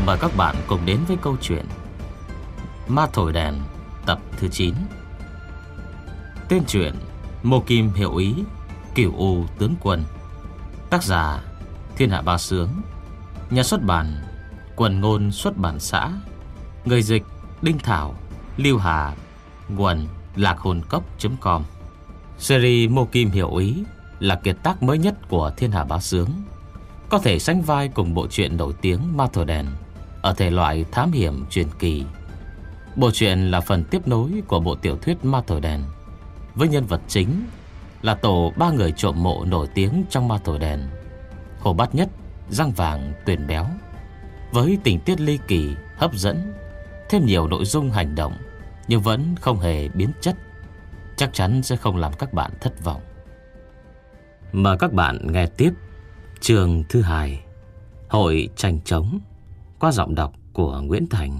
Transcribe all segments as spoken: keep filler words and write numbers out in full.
Mời các bạn cùng đến với câu chuyện Ma Thổi Đèn tập thứ chín. Tên truyện Mộ Kim Hiệu Ý, Cửu U Tướng Quân. Tác giả Thiên Hạ Ba Sướng. Nhà xuất bản Quần Ngôn Xuất bản xã. Người dịch Đinh Thảo, Lưu Hà. Nguồn lạc hồn cốc chấm com. Series Mộ Kim Hiệu Ý là kiệt tác mới nhất của Thiên Hạ Bá Sướng, có thể sánh vai cùng bộ truyện nổi tiếng Ma Thổi Đèn ở thể loại thám hiểm truyền kỳ. Bộ truyện là phần tiếp nối của bộ tiểu thuyết Ma Thổi Đèn, với nhân vật chính là tổ ba người trộm mộ nổi tiếng trong Ma Thổi Đèn: Hồ Bát Nhất, Răng Vàng, Tuyền Béo. Với tình tiết ly kỳ, hấp dẫn, thêm nhiều nội dung hành động, nhưng vẫn không hề biến chất, chắc chắn sẽ không làm các bạn thất vọng. Mời các bạn nghe tiếp chương thứ hai, Hội Tranh Trống, qua giọng đọc của Nguyễn Thành.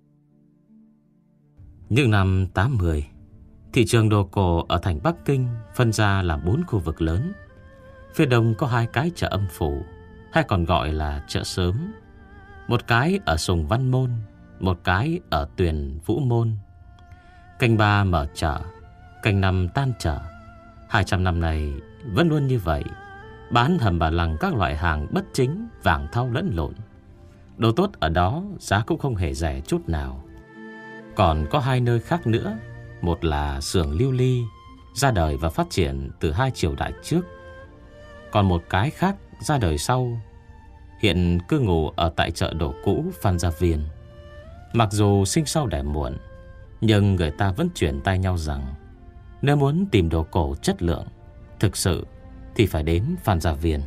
Những năm tám mươi, thị trường đồ cổ ở thành Bắc Kinh phân ra làm bốn khu vực lớn. Phía đông có hai cái chợ Âm Phủ, hay còn gọi là chợ Sớm. Một cái ở Sùng Văn Môn, một cái ở Tuyền Vũ Môn. Canh ba mở chợ, canh năm tan chợ. Hai trăm năm này vẫn luôn như vậy, bán hầm bà lằng các loại hàng bất chính, vàng thau lẫn lộn. Đồ tốt ở đó giá cũng không hề rẻ chút nào. Còn có hai nơi khác nữa. Một là xưởng lưu ly, ra đời và phát triển từ hai triều đại trước. Còn một cái khác ra đời sau, hiện cư ngụ ở tại chợ đồ cũ Phan Gia Viên. Mặc dù sinh sau đẻ muộn, nhưng người ta vẫn truyền tai nhau rằng nếu muốn tìm đồ cổ chất lượng thực sự thì phải đến Phan Gia Viên.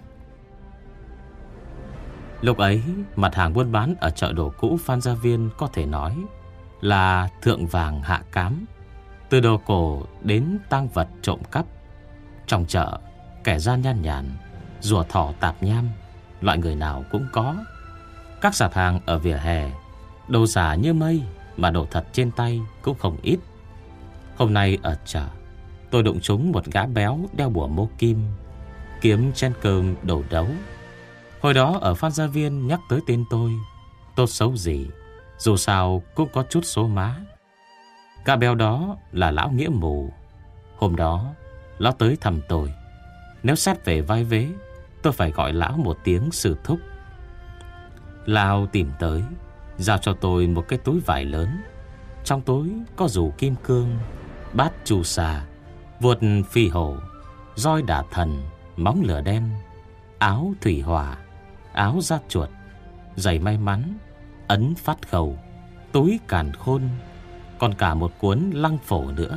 Lúc ấy, mặt hàng buôn bán ở chợ đồ cũ Phan Gia Viên có thể nói là thượng vàng hạ cám, từ đồ cổ đến tang vật trộm cắp. Trong chợ, kẻ gian nhan nhản, rùa thỏ tạp nham, loại người nào cũng có. Các sạp hàng ở vỉa hè, đồ giả như mây mà đồ thật trên tay cũng không ít. Hôm nay ở chợ, tôi đụng trúng một gã béo đeo bùa mô kim, kiếm chen cơm đồ đấu. Hồi đó ở Phan Gia Viên nhắc tới tên tôi, tốt xấu gì, dù sao cũng có chút số má. Gã béo đó là lão Nghĩa Mù. Hôm đó lão tới thăm tôi. Nếu xét về vai vế, tôi phải gọi lão một tiếng sư thúc. Lão tìm tới, giao cho tôi một cái túi vải lớn. Trong túi có rủ kim cương, bát chu sa, vuột phi hổ, roi đả thần, móng lửa đen, áo thủy hỏa, áo da chuột, giày may mắn, ấn phát khẩu, túi càn khôn, còn cả một cuốn lăng phổ nữa.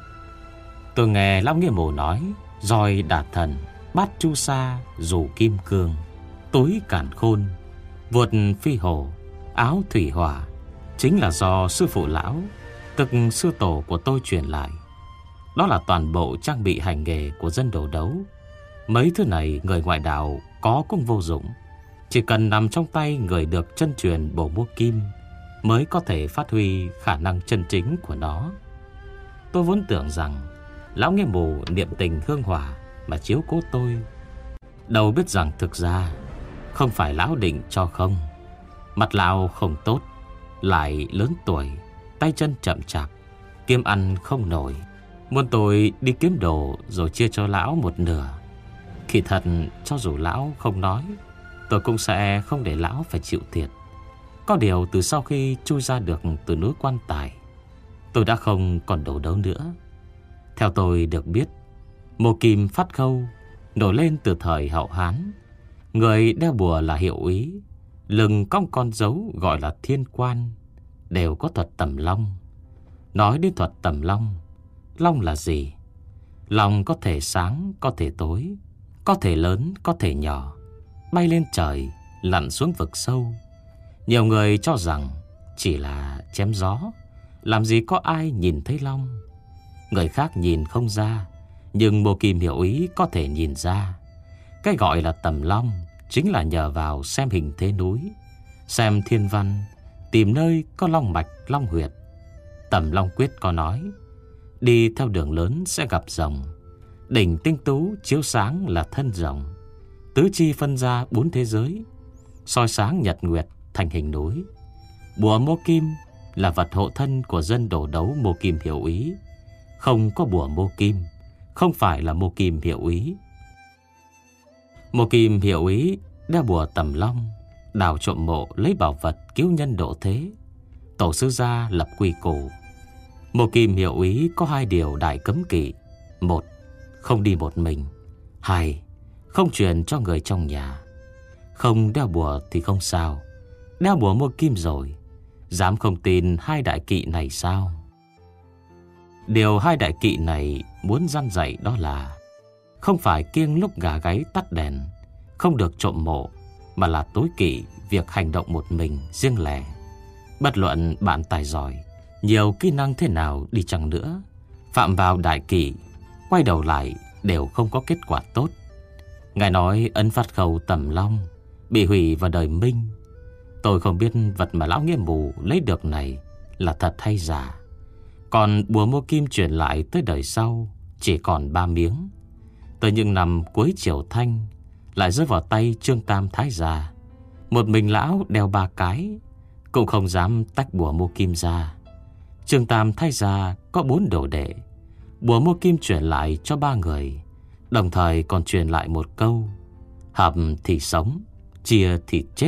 Tôi nghe lão Nghĩa Mù nói roi đả thần, bát chu sa, rủ kim cương, túi càn khôn, vuột phi hổ, áo thủy hỏa chính là do sư phụ lão, tức sư tổ của tôi truyền lại. Đó là toàn bộ trang bị hành nghề của dân đồ đấu. Mấy thứ này người ngoại đạo có cũng vô dụng, chỉ cần nằm trong tay người được chân truyền bổ mua kim mới có thể phát huy khả năng chân chính của nó. Tôi vốn tưởng rằng lão Nghĩa Mù niệm tình hương hỏa mà chiếu cố tôi, đâu biết rằng thực ra không phải lão định cho không. Mặt lão không tốt, lại lớn tuổi, tay chân chậm chạp, kiếm ăn không nổi, muốn tôi đi kiếm đồ rồi chia cho lão một nửa. Kỳ thật cho dù lão không nói, tôi cũng sẽ không để lão phải chịu thiệt. Có điều từ sau khi chui ra được từ núi Quan Tài, tôi đã không còn đồ đấu nữa. Theo tôi được biết, mộ kim phát khâu nổi lên từ thời Hậu Hán. Người đeo bùa là hiệu úy, lưng cong con dấu gọi là thiên quan, đều có thuật tầm long. Nói đến thuật tầm long, long là gì? Long có thể sáng, có thể tối, có thể lớn, có thể nhỏ, bay lên trời, lặn xuống vực sâu. Nhiều người cho rằng chỉ là chém gió, làm gì có ai nhìn thấy long. Người khác nhìn không ra, nhưng Mộ Kim Hiệu Ý có thể nhìn ra. Cái gọi là tầm long chính là nhờ vào xem hình thế núi, xem thiên văn, tìm nơi có long mạch, long huyệt. Tầm Long Quyết có nói, đi theo đường lớn sẽ gặp rồng, đỉnh tinh tú chiếu sáng là thân rồng, tứ chi phân ra bốn thế giới, soi sáng nhật nguyệt thành hình núi. Bùa mô kim là vật hộ thân của dân đổ đấu Mô Kim Hiệu Ý. Không có bùa mô kim, không phải là Mô Kim Hiệu Ý. Mô Kim Hiệu Ý đeo bùa tầm long, đào trộm mộ lấy bảo vật cứu nhân độ thế. Tổ sư gia lập quy củ. Mô Kim Hiệu Ý có hai điều đại cấm kỵ. Một, không đi một mình. Hai, không truyền cho người trong nhà. Không đeo bùa thì không sao, đeo bùa mô kim rồi, dám không tin hai đại kỵ này sao? Điều hai đại kỵ này muốn răn dạy đó là không phải kiêng lúc gà gáy tắt đèn, không được trộm mộ, mà là tối kỵ việc hành động một mình riêng lẻ. Bất luận bạn tài giỏi, nhiều kỹ năng thế nào đi chăng nữa, phạm vào đại kỵ, quay đầu lại đều không có kết quả tốt. Ngài nói ấn phát khẩu tầm long bị hủy vào đời Minh. Tôi không biết vật mà lão nghĩa mù lấy được này là thật hay giả. Còn bùa mô kim truyền lại tới đời sau chỉ còn ba miếng. Tới những năm cuối Triều Thanh lại rơi vào tay Trương Tam Thái Gia. Một mình lão đeo ba cái, cũng không dám tách bùa mô kim ra. Trương Tam Thái Gia có bốn đồ đệ, bùa mô kim truyền lại cho ba người, đồng thời còn truyền lại một câu: hợp thì sống, chia thì chết.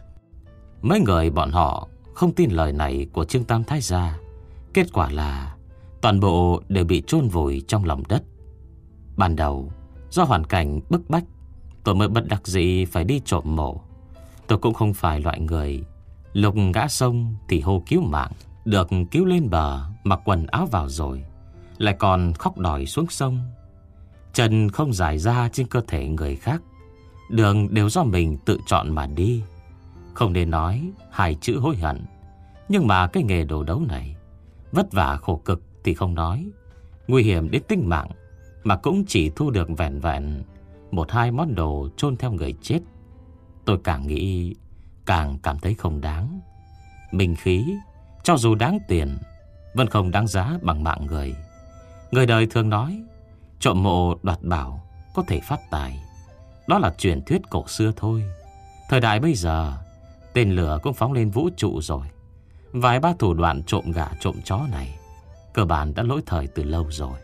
Mấy người bọn họ không tin lời này của Trương Tam Thái Gia. Kết quả là toàn bộ đều bị chôn vùi trong lòng đất. Ban đầu do hoàn cảnh bức bách, tôi mới bất đắc dĩ phải đi trộm mộ. Tôi cũng không phải loại người lục ngã sông thì hô cứu mạng, được cứu lên bờ mặc quần áo vào rồi lại còn khóc đòi xuống sông. Chân không dài ra trên cơ thể người khác, đường đều do mình tự chọn mà đi. Không nên nói hai chữ hối hận. Nhưng mà cái nghề đồ đấu này vất vả khổ cực thì không nói, nguy hiểm đến tính mạng, mà cũng chỉ thu được vẹn vẹn một hai món đồ chôn theo người chết. Tôi càng nghĩ càng cảm thấy không đáng. Minh khí cho dù đáng tiền vẫn không đáng giá bằng mạng người. Người đời thường nói trộm mộ đoạt bảo có thể phát tài, đó là truyền thuyết cổ xưa thôi. Thời đại bây giờ tên lửa cũng phóng lên vũ trụ rồi. Vài ba thủ đoạn trộm gà trộm chó này cơ bản đã lỗi thời từ lâu rồi.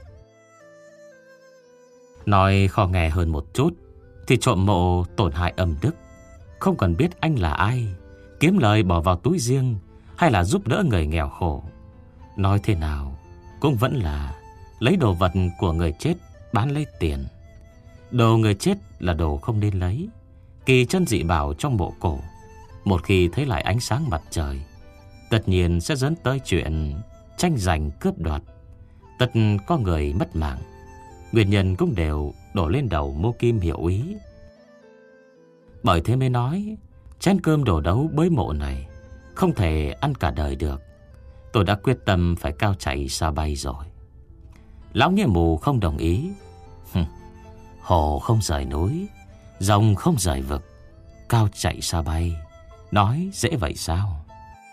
Nói khó nghe hơn một chút thì trộm mộ tổn hại âm đức. Không cần biết anh là ai, kiếm lời bỏ vào túi riêng hay là giúp đỡ người nghèo khổ, nói thế nào cũng vẫn là lấy đồ vật của người chết bán lấy tiền. Đồ người chết là đồ không nên lấy. Kỳ chân dị bảo trong mộ cổ, một khi thấy lại ánh sáng mặt trời, tất nhiên sẽ dẫn tới chuyện tranh giành cướp đoạt. Tất có người mất mạng. Nguyên nhân cũng đều đổ lên đầu Mô Kim Hiệu Ý. Bởi thế mới nói chén cơm đồ đấu bới mộ này không thể ăn cả đời được. Tôi đã quyết tâm phải cao chạy xa bay rồi. Lão nghĩa mù không đồng ý. Hồ không rời núi, rồng không rời vực, cao chạy xa bay, nói dễ vậy sao?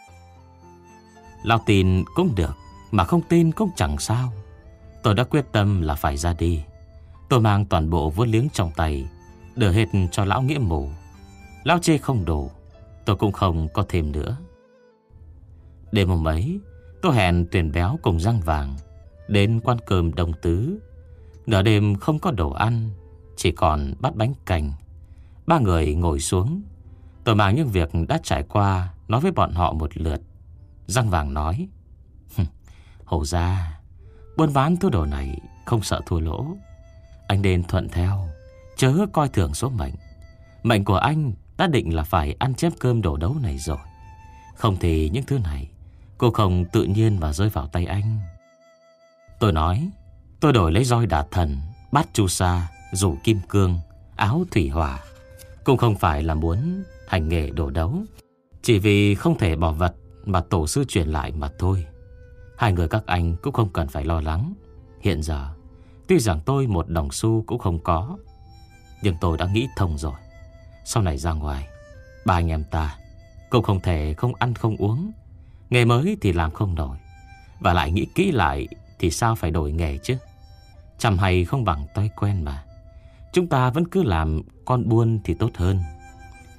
Lão tin cũng được, mà không tin cũng chẳng sao. Tôi đã quyết tâm là phải ra đi. Tôi mang toàn bộ vốn liếng trong tay, đưa hết cho lão nghĩa mù. Lão chê không đủ, tôi cũng không có thêm nữa. Đêm hôm ấy, tôi hẹn Tuyền Béo cùng Răng Vàng đến quán cơm Đồng Tứ. Nửa đêm không có đồ ăn, chỉ còn bát bánh canh. Ba người ngồi xuống. Tôi mang những việc đã trải qua nói với bọn họ một lượt. Răng Vàng nói: Hầu ra, buôn bán thứ đồ này không sợ thua lỗ. Anh nên thuận theo, chớ coi thường số mệnh. Mệnh của anh đã định là phải ăn chép cơm đồ đấu này rồi. Không thì những thứ này cô không tự nhiên mà rơi vào tay anh. Tôi nói: Tôi đổi lấy roi đả thần, bát chu sa, rủ kim cương, áo thủy hỏa, cũng không phải là muốn hành nghề đồ đấu, chỉ vì không thể bỏ vật mà tổ sư truyền lại mà thôi. Hai người các anh cũng không cần phải lo lắng. Hiện giờ tuy rằng tôi một đồng xu cũng không có, nhưng tôi đã nghĩ thông rồi. Sau này ra ngoài, ba anh em ta cũng không thể không ăn không uống. Nghề mới thì làm không nổi, và lại nghĩ kỹ lại thì sao phải đổi nghề chứ. Chăm hay không bằng toi quen mà. Chúng ta vẫn cứ làm con buôn thì tốt hơn.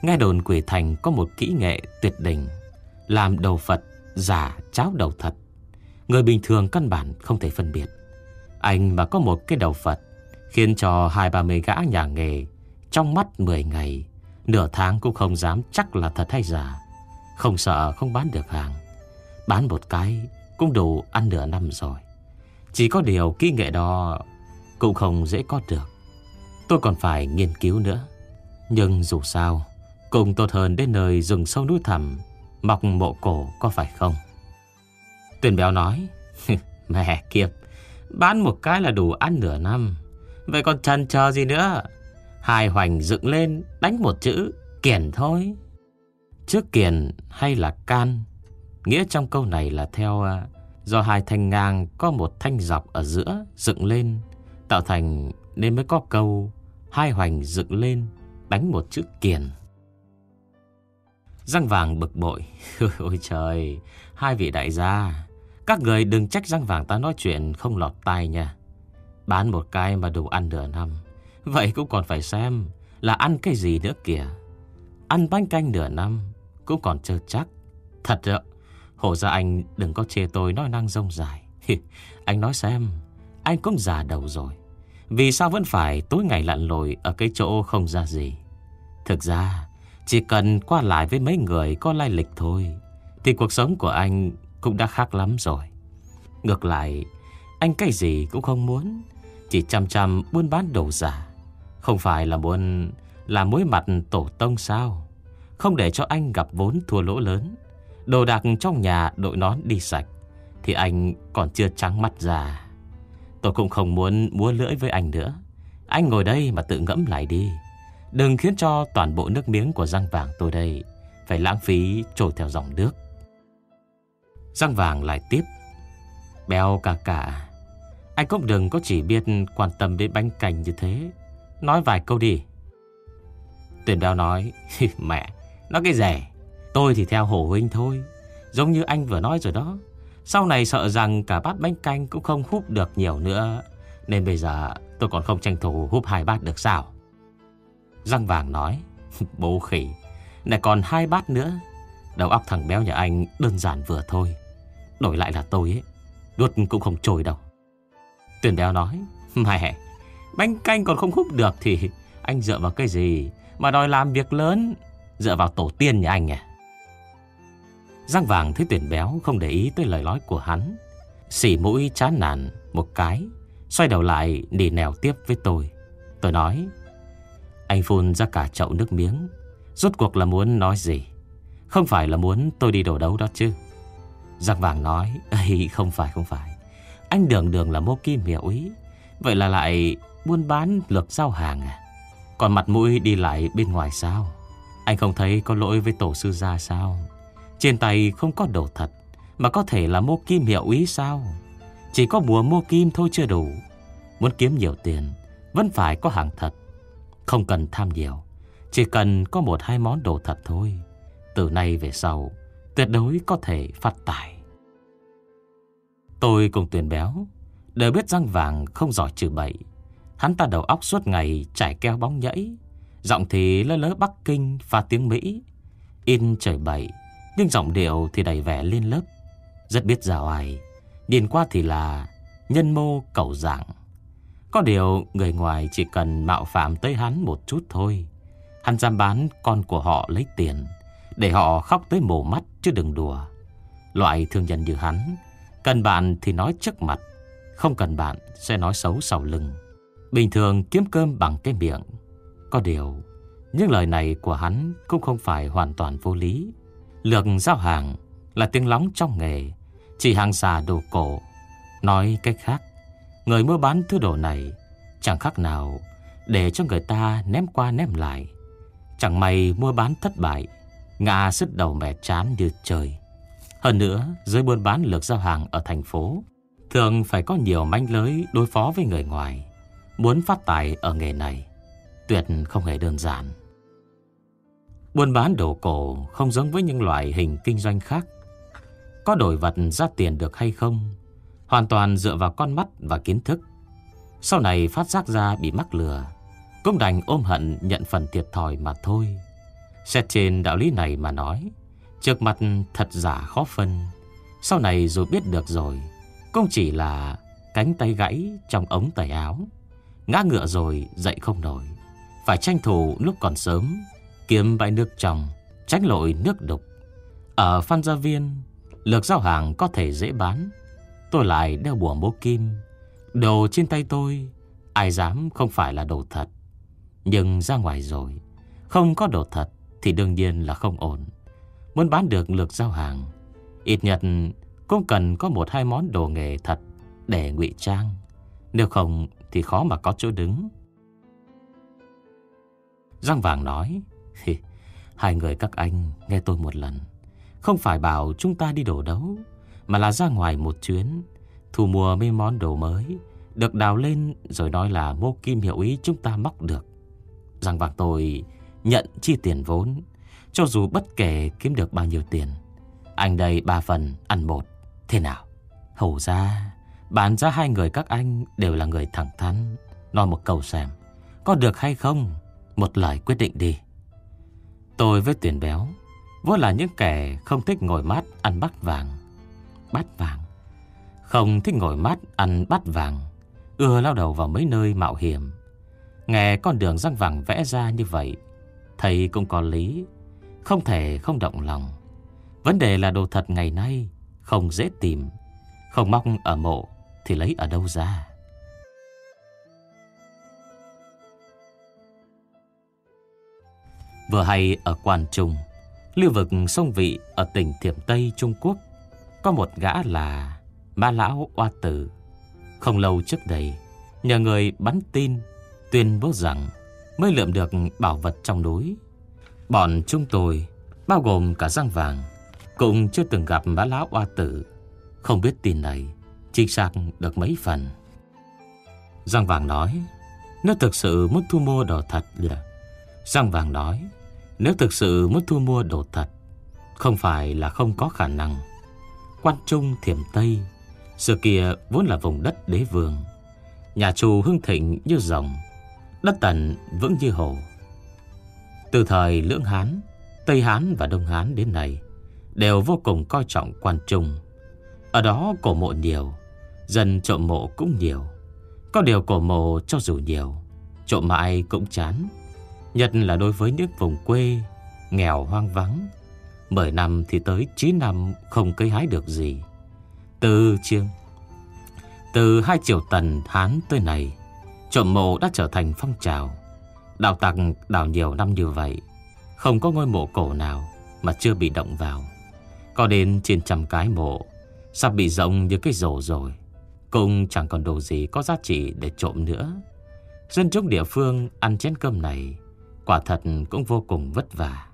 Nghe đồn Quỷ Thành có một kỹ nghệ tuyệt đỉnh, làm đầu Phật giả cháo đầu thật. Người bình thường căn bản không thể phân biệt. Anh mà có một cái đầu Phật, khiến cho hai ba mươi gã nhà nghề trong mắt mười ngày, nửa tháng cũng không dám chắc là thật hay giả. Không sợ không bán được hàng. Bán một cái cũng đủ ăn nửa năm rồi. Chỉ có điều kỹ nghệ đó cũng không dễ có được. Tôi còn phải nghiên cứu nữa. Nhưng dù sao cũng tốt hơn đến nơi rừng sâu núi thẳm mọc mộ cổ, có phải không? Tuyền Béo nói: Mẹ kiếp, bán một cái là đủ ăn nửa năm, vậy còn chần chờ gì nữa? Hai hoành dựng lên đánh một chữ kiền thôi. Trước kiền hay là can, nghĩa trong câu này là theo do hai thanh ngang có một thanh dọc ở giữa dựng lên tạo thành, nên mới có câu hai hoành dựng lên đánh một chữ kiền. Răng Vàng bực bội: Ôi trời, hai vị đại gia, các người đừng trách Răng Vàng ta nói chuyện không lọt tai nha. Bán một cái mà đủ ăn nửa năm, vậy cũng còn phải xem là ăn cái gì nữa kìa. Ăn bánh canh nửa năm cũng còn chưa chắc. Thật ạ, hổ ra anh đừng có chê tôi nói năng rông dài. Anh nói xem, anh cũng già đầu rồi, vì sao vẫn phải tối ngày lặn lội ở cái chỗ không ra gì? Thực ra chỉ cần qua lại với mấy người có lai lịch thôi, thì cuộc sống của anh cũng đã khác lắm rồi. Ngược lại, anh cái gì cũng không muốn, chỉ chăm chăm buôn bán đồ giả. Không phải là muốn làm mối mặt tổ tông sao? Không để cho anh gặp vốn thua lỗ lớn. Đồ đạc trong nhà đội nón đi sạch, thì anh còn chưa trắng mắt ra. Tôi cũng không muốn múa lưỡi với anh nữa. Anh ngồi đây mà tự ngẫm lại đi. Đừng khiến cho toàn bộ nước miếng của Răng Vàng tôi đây phải lãng phí trôi theo dòng nước. Răng Vàng lại tiếp: Béo cả cả, anh cũng đừng có chỉ biết quan tâm đến bánh canh như thế. Nói vài câu đi. Tuyền Béo nói: Mẹ, nói cái gì? Tôi thì theo Hổ huynh thôi. Giống như anh vừa nói rồi đó, sau này sợ rằng cả bát bánh canh cũng không húp được nhiều nữa, nên bây giờ tôi còn không tranh thủ húp hai bát được sao? Răng Vàng nói: Bố khỉ, lại còn hai bát nữa. Đầu óc thằng Béo nhà anh đơn giản vừa thôi. Đổi lại là tôi ấy, đuốt cũng không trôi đâu. Tuyền Béo nói: Mẹ, bánh canh còn không húp được thì anh dựa vào cái gì mà đòi làm việc lớn? Dựa vào tổ tiên nhà anh à? Răng Vàng thấy Tuyền Béo không để ý tới lời nói của hắn, xỉ mũi chán nản một cái, xoay đầu lại nỉ nèo tiếp với tôi. Tôi nói: Anh phun ra cả chậu nước miếng, rốt cuộc là muốn nói gì? Không phải là muốn tôi đi đổ đấu đó chứ? Răng Vàng nói: Ây, không phải không phải. Anh đường đường là mô kim hiệu úy, vậy là lại buôn bán lược giao hàng à? Còn mặt mũi đi lại bên ngoài sao? Anh không thấy có lỗi với tổ sư gia sao? Trên tay không có đồ thật mà có thể là mô kim hiệu úy sao? Chỉ có bùa mô kim thôi chưa đủ. Muốn kiếm nhiều tiền vẫn phải có hàng thật. Không cần tham nhiều, chỉ cần có một hai món đồ thật thôi. Từ nay về sau tuyệt đối có thể phát tài. Tôi cùng Tuyền Béo đều biết Răng Vàng không giỏi trừ bậy. Hắn ta đầu óc suốt ngày trải keo bóng nhẫy, giọng thì lơ lớ Bắc Kinh pha tiếng Mỹ, in trời bậy, nhưng giọng điệu thì đầy vẻ lên lớp, rất biết giàu ai. Nhìn qua thì là nhân mô cẩu dạng. Có điều người ngoài chỉ cần mạo phạm tới hắn một chút thôi, hắn dám bán con của họ lấy tiền, để họ khóc tới mổ mắt chứ đừng đùa. Loại thương nhân như hắn, cần bạn thì nói trước mặt, không cần bạn sẽ nói xấu sau lưng. Bình thường kiếm cơm bằng cái miệng. Có điều những lời này của hắn cũng không phải hoàn toàn vô lý. Lược giao hàng là tiếng lóng trong nghề, chỉ hàng xà đồ cổ. Nói cách khác, người mua bán thứ đồ này chẳng khác nào để cho người ta ném qua ném lại. Chẳng may mua bán thất bại, ngã sứt đầu mẻ chán như trời. Hơn nữa, giới buôn bán lược giao hàng ở thành phố thường phải có nhiều manh lưới đối phó với người ngoài. Muốn phát tài ở nghề này tuyệt không hề đơn giản. Buôn bán đồ cổ không giống với những loại hình kinh doanh khác. Có đổi vật ra tiền được hay không hoàn toàn dựa vào con mắt và kiến thức. Sau này phát giác ra bị mắc lừa, cũng đành ôm hận nhận phần thiệt thòi mà thôi. Xét trên đạo lý này mà nói, trước mặt thật giả khó phân. Sau này rồi biết được rồi, cũng chỉ là cánh tay gãy trong ống tay áo. Ngã ngựa rồi dậy không nổi, phải tranh thủ lúc còn sớm, kiếm bãi nước trong, tránh lội nước đục. Ở Phan Gia Viên, lược giao hàng có thể dễ bán. Tôi lại đeo bùa mố kim. Đồ trên tay tôi ai dám không phải là đồ thật. Nhưng ra ngoài rồi, không có đồ thật thì đương nhiên là không ổn. Muốn bán được lược giao hàng, ít nhất cũng cần có một hai món đồ nghề thật để ngụy trang. Nếu không thì khó mà có chỗ đứng. Răng Vàng nói, hai người các anh nghe tôi một lần. Không phải bảo chúng ta đi đổ đấu, mà là ra ngoài một chuyến, thu mua mấy món đồ mới, được đào lên rồi nói là mô kim hiệu ý chúng ta móc được. Răng Vàng tôi nhận chi tiền vốn, cho dù bất kể kiếm được bao nhiêu tiền. Anh đây ba phần ăn một, thế nào? Hầu ra bán ra hai người các anh đều là người thẳng thắn. Nói một câu xem, có được hay không? Một lời quyết định đi. Tôi với Tuyển Béo vốn là những kẻ không thích ngồi mát ăn bát vàng. Bát vàng? Không thích ngồi mát ăn bát vàng, ưa lao đầu vào mấy nơi mạo hiểm. Nghe con đường Răng Vàng vẽ ra như vậy, thầy cũng có lý, không thể không động lòng. Vấn đề là đồ thật ngày nay không dễ tìm, không móc ở mộ thì lấy ở đâu ra. Vừa hay ở Quan Trung, lưu vực sông Vị ở tỉnh Thiểm Tây Trung Quốc, có một gã là Ma Lão Oa Tử. Không lâu trước đây, nhờ người bắn tin tuyên bố rằng mới lượm được bảo vật trong núi. Bọn chúng tôi, bao gồm cả Răng Vàng, cũng chưa từng gặp Ma Lão Oa Tử, không biết tin này chính xác được mấy phần. Răng Vàng nói, nếu thực sự muốn thu mua đồ thật là Răng Vàng nói, nếu thực sự muốn thu mua đồ thật, không phải là không có khả năng. Quan Trung Thiểm Tây xưa kia vốn là vùng đất đế vương, nhà Chu hưng thịnh như rồng, đất Tần vững như hồ. Từ thời Lưỡng Hán, Tây Hán và Đông Hán đến nay đều vô cùng coi trọng Quan Trung. Ở đó cổ mộ nhiều, dân trộm mộ cũng nhiều. Có điều cổ mộ cho dù nhiều, trộm mãi cũng chán. Nhất là đối với những vùng quê nghèo hoang vắng, mười năm thì tới chín năm không cấy hái được gì. Từ chiêng Từ hai triều Tần Hán tới này, trộm mộ đã trở thành phong trào. Đào tặc đào nhiều năm như vậy, không có ngôi mộ cổ nào mà chưa bị động vào. Có đến trên trăm cái mộ sắp bị rộng như cái rổ rồi, cũng chẳng còn đồ gì có giá trị để trộm nữa. Dân chúng địa phương ăn chén cơm này quả thật cũng vô cùng vất vả.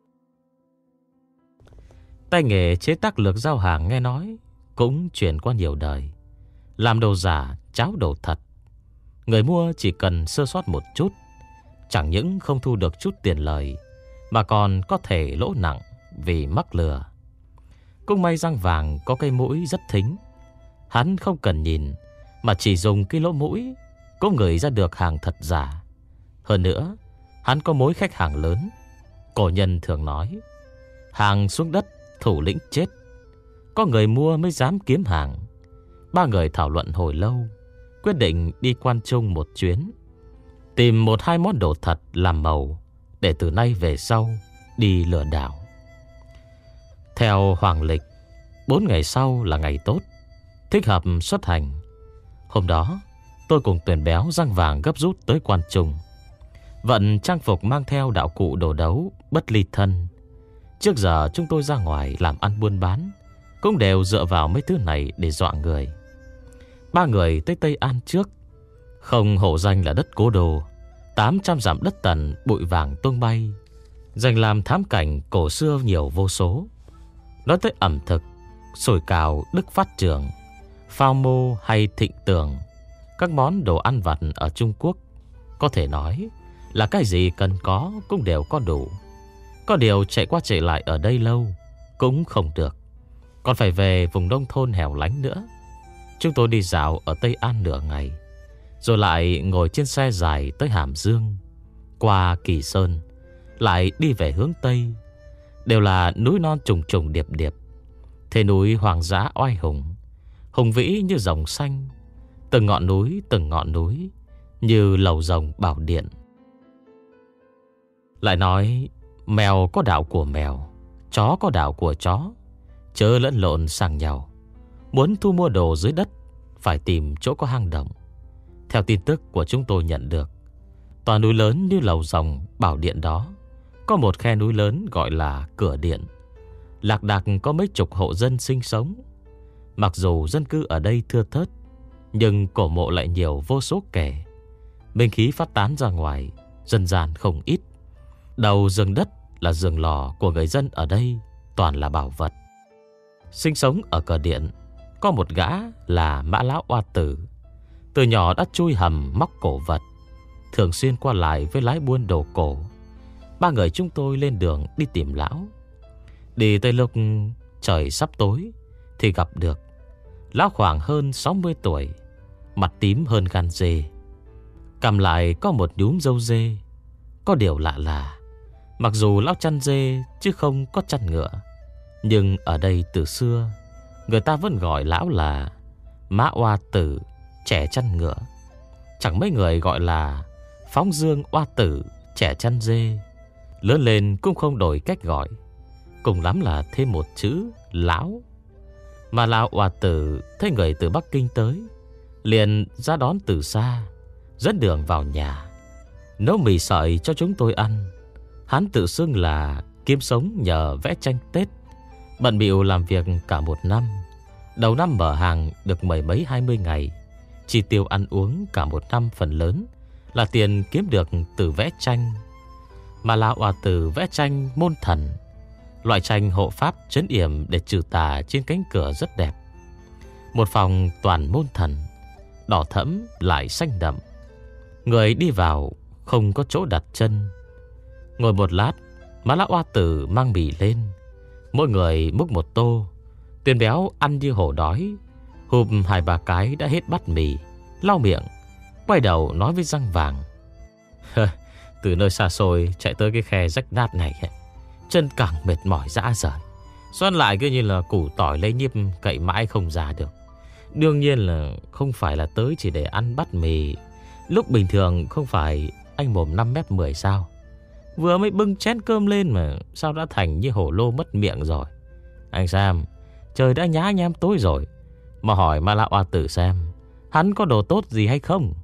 Tay nghề chế tác lược giao hàng nghe nói cũng chuyển qua nhiều đời. Làm đồ giả cháo đồ thật, người mua chỉ cần sơ sót một chút, chẳng những không thu được chút tiền lời, mà còn có thể lỗ nặng vì mắc lừa. Cũng may Răng Vàng có cây mũi rất thính. Hắn không cần nhìn mà chỉ dùng cái lỗ mũi cũng ngửi ra được hàng thật giả. Hơn nữa, hắn có mối khách hàng lớn. Cổ nhân thường nói, hàng xuống đất thủ lĩnh chết, có người mua mới dám kiếm hàng. Ba người thảo luận hồi lâu, quyết định đi Quan Trung một chuyến, tìm một hai món đồ thật làm màu, để từ nay về sau đi lừa đảo. Theo hoàng lịch, bốn ngày sau là ngày tốt, thích hợp xuất hành. Hôm đó, tôi cùng Tuyển Béo Răng Vàng gấp rút tới Quan Trung, vận trang phục mang theo đạo cụ đồ đấu bất ly thân. Trước giờ chúng tôi ra ngoài làm ăn buôn bán cũng đều dựa vào mấy thứ này để dọa người. Ba người tới Tây An trước, không hổ danh là đất cố đô, tám trăm dặm đất Tần bụi vàng tung bay, dành làm thám cảnh cổ xưa nhiều vô số. Nói tới ẩm thực, sủi cào Đức Phát Trường, phao mô hay Thịnh Tường, các món đồ ăn vặt ở Trung Quốc, có thể nói là cái gì cần có cũng đều có đủ. Có điều chạy qua chạy lại ở đây lâu cũng không được, còn phải về vùng nông thôn hẻo lánh nữa. Chúng tôi đi dạo ở Tây An nửa ngày, rồi lại ngồi trên xe dài tới Hàm Dương, qua Kỳ Sơn, lại đi về hướng Tây, đều là núi non trùng trùng điệp điệp. Thế núi hoàng dã oai hùng, hùng vĩ như rồng xanh. Từng ngọn núi, từng ngọn núi như lầu rồng bảo điện. Lại nói mèo có đạo của mèo, chó có đạo của chó, chớ lẫn lộn sang nhau. Muốn thu mua đồ dưới đất phải tìm chỗ có hang động. Theo tin tức của chúng tôi nhận được, tòa núi lớn như lầu rồng bảo điện đó có một khe núi lớn gọi là Cửa Điện. Lạc đạc có mấy chục hộ dân sinh sống. Mặc dù dân cư ở đây thưa thớt, nhưng cổ mộ lại nhiều vô số kẻ. Minh khí phát tán ra ngoài, dân gian không ít. Đầu giường đất là giường lò của người dân ở đây, toàn là bảo vật. Sinh sống ở Cửa Điện có một gã là Mã Lão Oa Tử. Từ nhỏ đã chui hầm móc cổ vật, thường xuyên qua lại với lái buôn đồ cổ. Ba người chúng tôi lên đường đi tìm lão. Đi tới lúc trời sắp tối thì gặp được. Lão khoảng hơn sáu mươi tuổi, mặt tím hơn gan dê, cầm lại có một nhúm râu dê. Có điều lạ là mặc dù lão chăn dê chứ không có chăn ngựa, nhưng ở đây từ xưa người ta vẫn gọi lão là Mã Oa Tử trẻ chăn ngựa. Chẳng mấy người gọi là Phóng Dương Oa Tử trẻ chăn dê. Lớn lên cũng không đổi cách gọi, cùng lắm là thêm một chữ lão. Mà Lão Oa Tử thấy người từ Bắc Kinh tới, liền ra đón từ xa, dẫn đường vào nhà, nấu mì sợi cho chúng tôi ăn. Hắn tự xưng là kiếm sống nhờ vẽ tranh Tết, bận bịu làm việc cả một năm. Đầu năm mở hàng được mười mấy hai mươi ngày, chi tiêu ăn uống cả một năm phần lớn là tiền kiếm được từ vẽ tranh. Mà Lão Oa Tử vẽ tranh môn thần, loại tranh hộ pháp trấn yểm để trừ tà trên cánh cửa rất đẹp. Một phòng toàn môn thần, đỏ thẫm lại xanh đậm. Người đi vào không có chỗ đặt chân. Ngồi một lát, Mã Lão Oa Tử mang mì lên, mỗi người múc một tô. Tuyên béo ăn như hổ đói, hụp hai ba cái đã hết bát mì, lau miệng, quay đầu nói với răng vàng: từ nơi xa xôi chạy tới cái khe rách nát này, chân càng mệt mỏi rã rời, xoăn lại cứ như là củ tỏi lấy nhíp cậy mãi không ra được. Đương nhiên là không phải là tới chỉ để ăn bát mì. Lúc bình thường không phải anh mồm năm mét mười sao? Vừa mới bưng chén cơm lên mà sao đã thành như hổ lô mất miệng rồi. Anh Sam, trời đã nhá nhem tối rồi, mà hỏi Mã Lão Oa Tử xem hắn có đồ tốt gì hay không.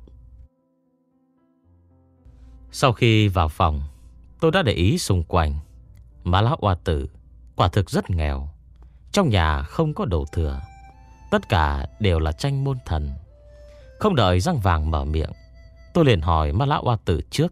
Sau khi vào phòng, tôi đã để ý xung quanh. Mã Lão Oa Tử quả thực rất nghèo. Trong nhà không có đồ thừa, tất cả đều là tranh môn thần. Không đợi răng vàng mở miệng, tôi liền hỏi Mã Lão Oa Tử trước.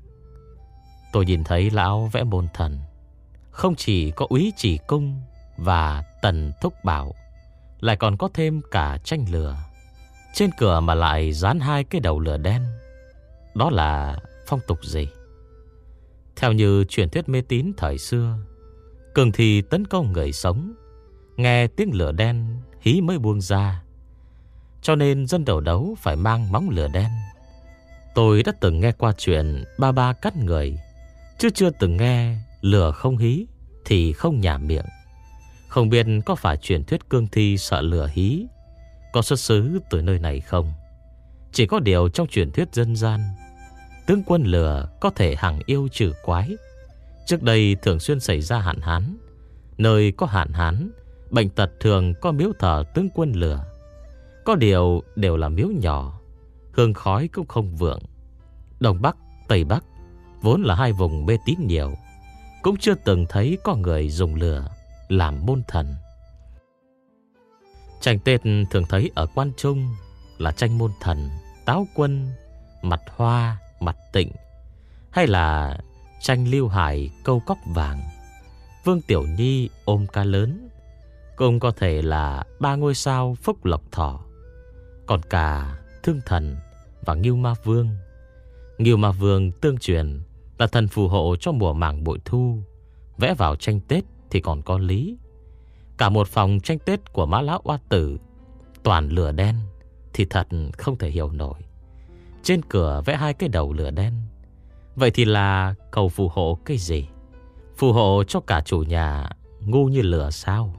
Tôi nhìn thấy lão vẽ môn thần, không chỉ có Úy Chỉ Cung và Tần Thúc Bảo, lại còn có thêm cả tranh lửa. Trên cửa mà lại dán hai cái đầu lửa đen. Đó là phong tục gì? Theo như truyền thuyết mê tín thời xưa, cường thì tấn công người sống, nghe tiếng lửa đen hí mới buông ra, cho nên dân đầu đấu phải mang móng lửa đen. Tôi đã từng nghe qua chuyện ba ba cắt người, chứ chưa từng nghe lửa không hí thì không nhả miệng. Không biết có phải truyền thuyết cương thi sợ lửa hí có xuất xứ từ nơi này không? Chỉ có điều trong truyền thuyết dân gian, tướng quân lửa có thể hằng yêu trừ quái. Trước đây thường xuyên xảy ra hạn hán. Nơi có hạn hán, bệnh tật thường có miếu thờ tướng quân lửa. Có điều đều là miếu nhỏ, hương khói cũng không vượng. Đông Bắc, Tây Bắc vốn là hai vùng mê tín nhiều, cũng chưa từng thấy có người dùng lửa làm môn thần. Tranh Tết thường thấy ở Quan Trung là tranh môn thần Táo Quân, Mặt Hoa, Mặt Tịnh, hay là tranh Lưu Hải câu cóc vàng, Vương Tiểu Nhi ôm ca lớn, cũng có thể là ba ngôi sao Phúc Lộc Thỏ, còn cả Thương Thần và Ngưu Ma Vương. Ngưu Ma Vương tương truyền là thần phù hộ cho mùa màng bội thu, vẽ vào tranh Tết thì còn có lý. Cả một phòng tranh Tết của Mã Lão Oa Tử toàn lửa đen thì thật không thể hiểu nổi. Trên cửa vẽ hai cái đầu lửa đen, Vậy thì là cầu phù hộ cái gì? Phù hộ cho cả chủ nhà ngu như lửa sao?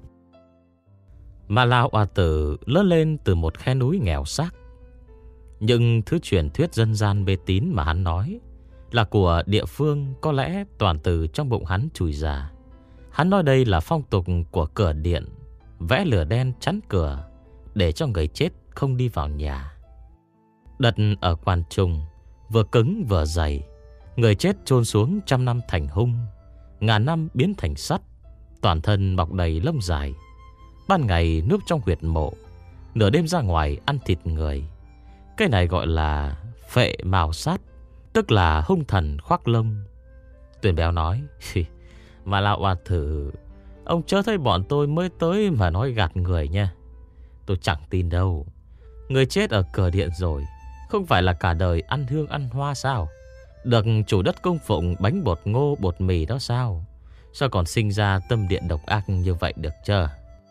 Ma Lao oa tử lớn lên từ một khe núi nghèo xác. Nhưng thứ truyền thuyết dân gian mê tín mà hắn nói là của địa phương có lẽ toàn từ trong bụng hắn chùi ra. Hắn nói đây là phong tục của cửa điện, vẽ lửa đen chắn cửa để cho người chết không đi vào nhà. Đất ở quan trung vừa cứng vừa dày, người chết chôn xuống trăm năm thành hung, ngàn năm biến thành sắt, toàn thân mọc đầy lông dài. Ban ngày núp trong huyệt mộ, nửa đêm ra ngoài ăn thịt người. Cái này gọi là phệ mào sát, tức là hung thần khoác lông. Tuyền Béo nói, mà lão oa thử, ông chớ thấy bọn tôi mới tới mà nói gạt người nha. Tôi chẳng tin đâu. Người chết ở cửa điện rồi, không phải là cả đời ăn hương ăn hoa sao? Được chủ đất cung phụng bánh bột ngô bột mì đó sao? Sao còn sinh ra tâm điện độc ác như vậy được chưa?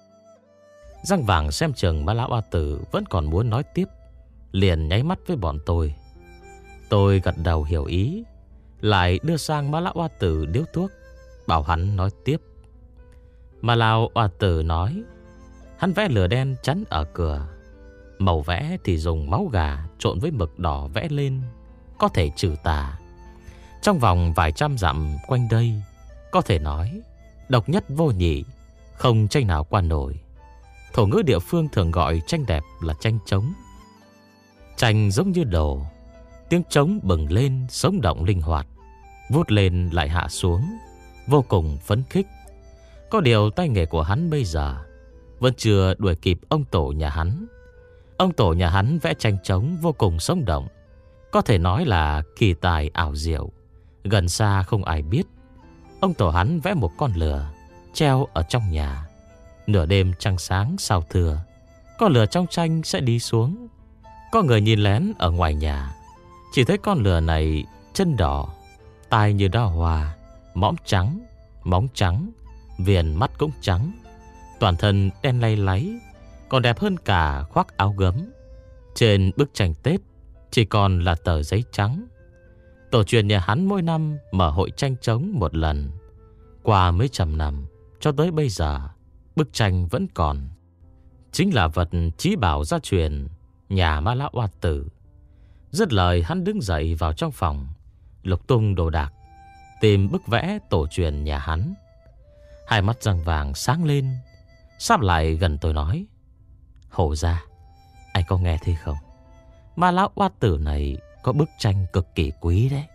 Răng vàng xem chừng Ma Lão oa tử vẫn còn muốn nói tiếp, liền nháy mắt với bọn tôi. Tôi gật đầu hiểu ý, lại đưa sang Ma Lão oa tử điếu thuốc, bảo hắn nói tiếp. Ma Lão oa tử nói, hắn vẽ lửa đen chắn ở cửa. Màu vẽ thì dùng máu gà trộn với mực đỏ vẽ lên, có thể trừ tà. Trong vòng vài trăm dặm quanh đây, có thể nói độc nhất vô nhị, không tranh nào qua nổi. Thổ ngữ địa phương thường gọi tranh đẹp là tranh trống. Tranh giống như đồ, tiếng trống bừng lên sống động linh hoạt, vút lên lại hạ xuống, vô cùng phấn khích. Có điều tay nghề của hắn bây giờ vẫn chưa đuổi kịp ông tổ nhà hắn. Ông tổ nhà hắn vẽ tranh trống vô cùng sống động, có thể nói là kỳ tài ảo diệu, gần xa không ai biết. Ông tổ hắn vẽ một con lừa treo ở trong nhà. Nửa đêm trăng sáng sao thưa, con lừa trong tranh sẽ đi xuống. Có người nhìn lén ở ngoài nhà, chỉ thấy con lừa này chân đỏ, tai như đóa hoa, mõm trắng, móng trắng, viền mắt cũng trắng, toàn thân đen lay láy, còn đẹp hơn cả khoác áo gấm. Trên bức tranh Tết chỉ còn là tờ giấy trắng. Tổ truyền nhà hắn mỗi năm mở hội tranh trống một lần. Qua mấy trăm năm cho tới bây giờ, bức tranh vẫn còn. Chính là vật chí bảo gia truyền nhà Ma Lão oa tử. Dứt lời hắn đứng dậy vào trong phòng, lục tung đồ đạc, tìm bức vẽ tổ truyền nhà hắn. Hai mắt răng vàng sáng lên, sắp lại gần tôi nói, Hổ ra, anh có nghe thấy không? Ma Lão oa tử này có bức tranh cực kỳ quý đấy.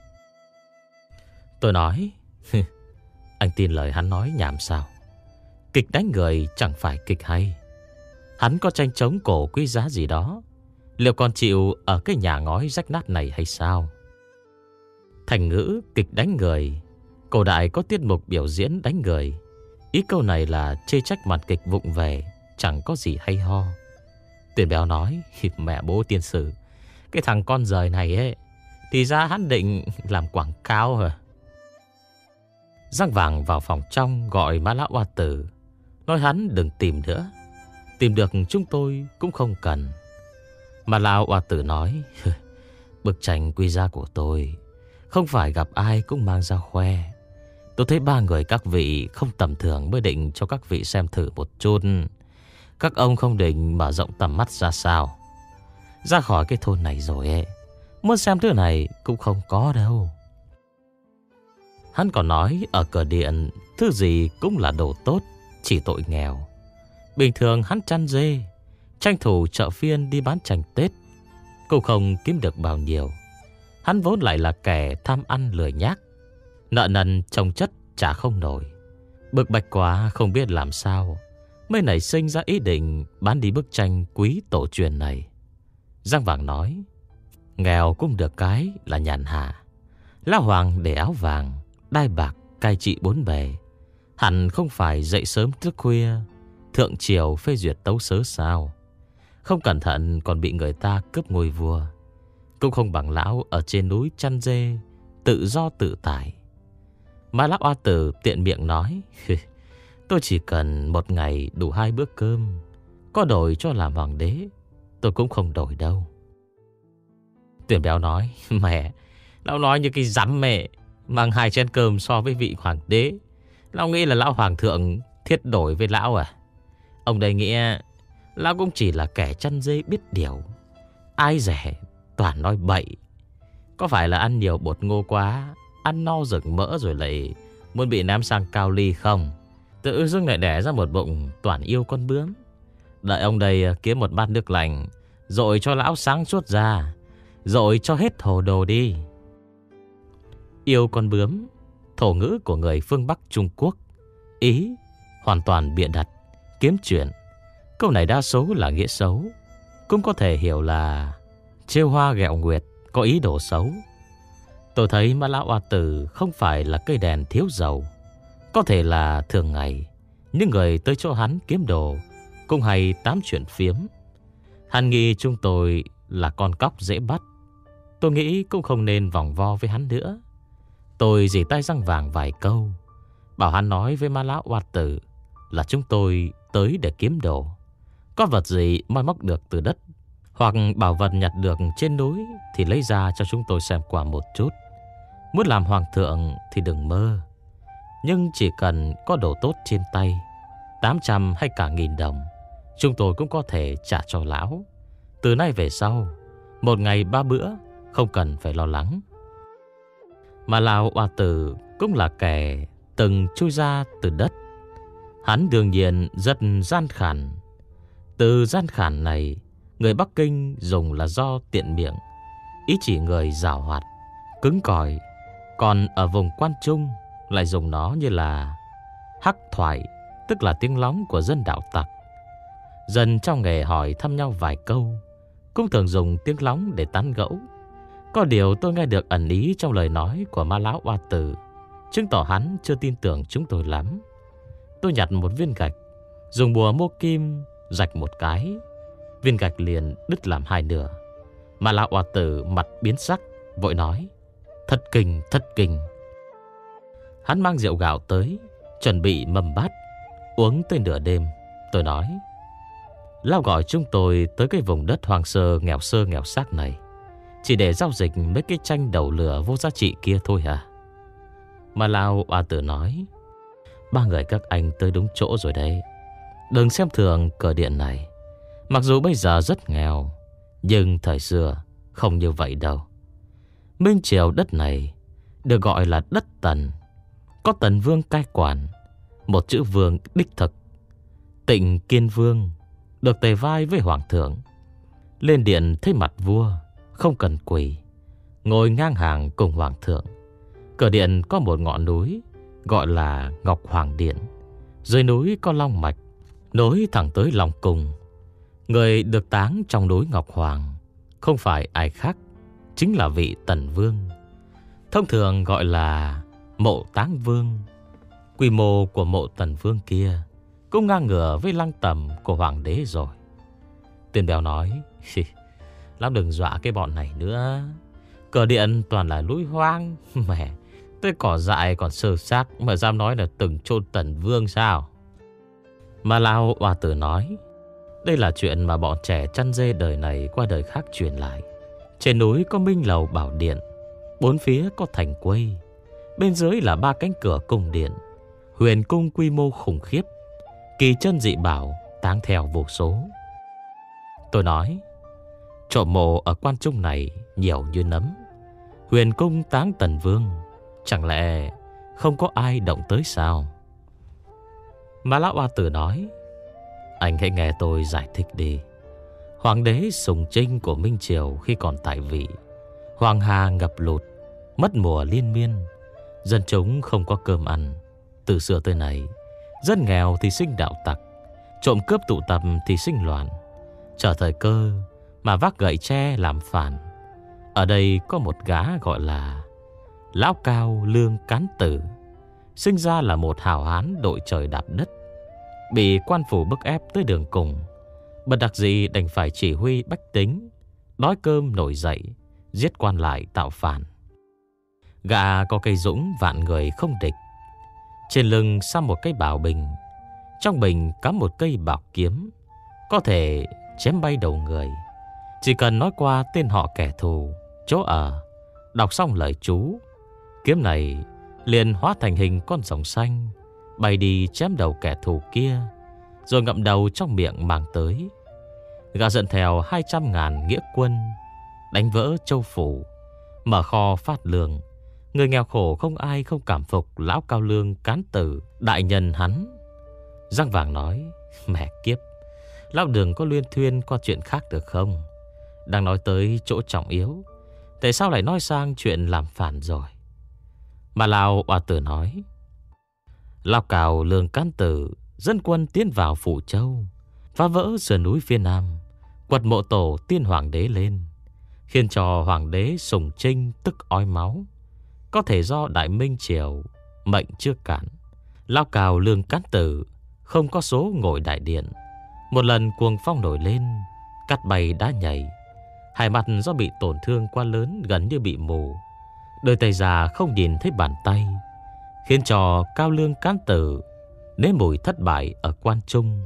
Tôi nói, anh tin lời hắn nói nhảm sao? Kịch đánh người chẳng phải kịch hay. Hắn có tranh trống cổ quý giá gì đó, liệu còn chịu ở cái nhà ngói rách nát này hay sao? Thành ngữ kịch đánh người, cổ đại có tiết mục biểu diễn đánh người. Ý câu này là chê trách màn kịch vụng về, chẳng có gì hay ho. Tuyền Béo nói, mẹ bố tiên sử, cái thằng con giời này ấy, thì ra hắn định làm quảng cáo hả? Răng vàng vào phòng trong gọi Ma Lão oa tử, nói hắn đừng tìm nữa, tìm được chúng tôi cũng không cần. Ma Lão oa tử nói, bức tranh quý giá của tôi không phải gặp ai cũng mang ra khoe. Tôi thấy ba người các vị không tầm thường mới định cho các vị xem thử một chút. Các ông không định mở rộng tầm mắt ra sao? Ra khỏi cái thôn này rồi ấy, muốn xem thứ này cũng không có đâu. Hắn còn nói ở cửa điện thứ gì cũng là đồ tốt, chỉ tội nghèo. Bình thường hắn chăn dê, tranh thủ chợ phiên đi bán chành Tết, cũng không kiếm được bao nhiêu. Hắn vốn lại là kẻ tham ăn lười nhác, nợ nần chồng chất trả không nổi. Bực bạch quá không biết làm sao, mới nảy sinh ra ý định bán đi bức tranh quý tổ truyền này. Răng vàng nói, nghèo cũng được cái là nhàn hạ. Lão Hoàng để áo vàng, đai bạc cai trị bốn bề, hẳn không phải dậy sớm thức khuya, thượng triều phê duyệt tấu sớ sao? Không cẩn thận còn bị người ta cướp ngôi vua. Cũng không bằng lão ở trên núi chăn dê, tự do tự tại. Ma Lão oa tử tiện miệng nói, tôi chỉ cần một ngày đủ hai bữa cơm, có đổi cho làm hoàng đế tôi cũng không đổi đâu. Tuyền Béo nói, mẹ, Lão nói như cái rắm mẹ, mang hai chén cơm so với vị hoàng đế. Lão nghĩ là lão hoàng thượng thiết đổi với lão à? Ông đây nghĩ lão cũng chỉ là kẻ chăn dê biết điều, ai rẻ toàn nói bậy. Có phải là ăn nhiều bột ngô quá, ăn no rực mỡ rồi lại muốn bị ném sang cao ly không? Tự dưng lại đẻ ra một bụng toàn yêu con bướm. Đợi ông đây kiếm một bát nước lạnh, rồi cho lão sáng suốt ra, rồi cho hết hồ đồ đi. Yêu con bướm, thổ ngữ của người phương Bắc Trung Quốc, ý hoàn toàn bịa đặt, kiếm chuyện. Câu này đa số là nghĩa xấu, cũng có thể hiểu là trêu hoa ghẹo nguyệt, có ý đồ xấu. Tôi thấy Ma Lão Oa Tử không phải là cây đèn thiếu dầu. Có thể là thường ngày những người tới chỗ hắn kiếm đồ cũng hay tám chuyện phiếm. Hắn nghĩ chúng tôi là con cóc dễ bắt. Tôi nghĩ cũng không nên vòng vo với hắn nữa. Tôi dì tay răng vàng vài câu, bảo hắn nói với Ma Lão Oa Tử là chúng tôi tới để kiếm đồ. Có vật gì moi móc được từ đất hoặc bảo vật nhặt được trên núi thì lấy ra cho chúng tôi xem qua một chút. Muốn làm hoàng thượng thì đừng mơ. Nhưng chỉ cần có đồ tốt trên tay, tám trăm hay cả nghìn đồng, chúng tôi cũng có thể trả cho lão. Từ nay về sau, một ngày ba bữa, không cần phải lo lắng. Mà Lão Oa Tử cũng là kẻ từng chui ra từ đất. Hắn đương nhiên rất gian khản. Từ gian khản này, người Bắc Kinh dùng là do tiện miệng, ý chỉ người giàu hoạt, cứng cỏi. Còn ở vùng Quan Trung lại dùng nó như là hắc thoại, tức là tiếng lóng của dân đạo tặc. Dân trong nghề hỏi thăm nhau vài câu, cũng thường dùng tiếng lóng để tán gẫu. Có điều tôi nghe được ẩn ý trong lời nói của Ma Lão Oa Tử, chứng tỏ hắn chưa tin tưởng chúng tôi lắm. Tôi nhặt một viên gạch, dùng bùa mô kim rạch một cái, viên gạch liền đứt làm hai nửa. Ma Lão Oa Tử mặt biến sắc, vội nói: Thất kinh, thất kinh. Hắn mang rượu gạo tới, chuẩn bị mâm bát, uống tới nửa đêm. Tôi nói: Lão gọi chúng tôi tới cái vùng đất hoang sơ nghèo sơ nghèo xác này chỉ để giao dịch mấy cái tranh đầu lửa vô giá trị kia thôi hả? Mà Lão Oa Tử nói: Ba người các anh tới đúng chỗ rồi đấy. Đừng xem thường cờ điện này. Mặc dù bây giờ rất nghèo, nhưng thời xưa không như vậy đâu. Minh triều đất này được gọi là đất Tần, có Tần Vương cai quản, một chữ vương đích thực. Tịnh Kiên Vương được tề vai với hoàng thượng, lên điện thấy mặt vua, không cần quỳ, ngồi ngang hàng cùng hoàng thượng. Cửa điện có một ngọn núi gọi là Ngọc Hoàng Điện. Dưới núi có long mạch nối thẳng tới Long Cung. Người được táng trong núi Ngọc Hoàng không phải ai khác, chính là vị Tần Vương, thông thường gọi là mộ táng vương. Quy mô của mộ Tần Vương kia cũng ngang ngửa với lăng tẩm của hoàng đế rồi. Tiền Bèo nói: Lão đừng dọa cái bọn này nữa. Cờ điện toàn là núi hoang. Mẹ, tới cỏ dại còn sơ xác mà dám nói là từng chôn Tần Vương sao? Mà Lão Oa Tử nói: Đây là chuyện mà bọn trẻ chăn dê đời này qua đời khác truyền lại. Trên núi có Minh Lầu Bảo Điện, bốn phía có thành quây, bên dưới là ba cánh cửa cung điện. Huyền cung quy mô khủng khiếp, kỳ chân dị bảo táng theo vô số. Tôi nói: Trộm mộ ở Quan Trung này nhiều như nấm. Huyền cung táng Tần Vương, chẳng lẽ không có ai động tới sao? Mà Lão Oa Tử nói: Anh hãy nghe tôi giải thích đi. Hoàng đế Sùng Trinh của Minh Triều khi còn tại vị, Hoàng hà ngập lụt, mất mùa liên miên, dân chúng không có cơm ăn. Từ xưa tới nay, rất nghèo thì sinh đạo tặc, trộm cướp tụ tập thì sinh loạn. Chờ thời cơ mà vác gậy tre làm phản. Ở đây có một gã gọi là Lão Cao Lương Cán Tử, sinh ra là một hào hán đội trời đạp đất, bị quan phủ bức ép tới đường cùng, bất đắc dĩ đành phải chỉ huy bách tính đói cơm nổi dậy, giết quan lại tạo phản. Gã có cây dũng vạn người không địch, trên lưng xăm một cây bảo bình, trong bình cắm một cây bảo kiếm, có thể chém bay đầu người. Chỉ cần nói qua tên họ kẻ thù, chỗ ở, Đọc xong lời chú, kiếm này liền hóa thành hình con rồng xanh, bay đi chém đầu kẻ thù kia, rồi ngậm đầu trong miệng mang tới. Gã dẫn theo hai trăm ngàn nghĩa quân, đánh vỡ châu phủ, mở kho phát lương. Người nghèo khổ không ai không cảm phục lão Cao Lương cán tử đại nhân hắn. Răng Vàng nói: Mẹ kiếp, lão đừng có luyên thuyên qua chuyện khác được không? Đang nói tới chỗ trọng yếu, tại sao lại nói sang chuyện làm phản rồi? Mà Lão Oa Tử nói: Lão Cao Lương cán tử dẫn quân tiến vào Phủ Châu, phá vỡ sườn núi phía nam, quật mộ tổ tiên hoàng đế lên, khiến cho hoàng đế Sùng Trinh tức ói máu. Có thể do Đại Minh Triều mệnh chưa cản, Lão Cao Lương cán tử không có số ngồi đại điện. Một lần cuồng phong nổi lên, cát bay đá nhảy, hai mặt do bị tổn thương quá lớn gần như bị mù, đôi tay già không nhìn thấy bàn tay, khiến cho Cao Lương cán tử nếm mùi thất bại ở quan trung.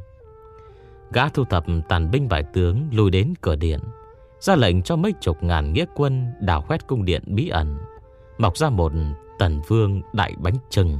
Gã thu thập tàn binh bại tướng lùi đến cửa điện, ra lệnh cho mấy chục ngàn nghĩa quân đào khoét cung điện bí ẩn, mọc ra một Tần Vương Đại Bánh Trưng.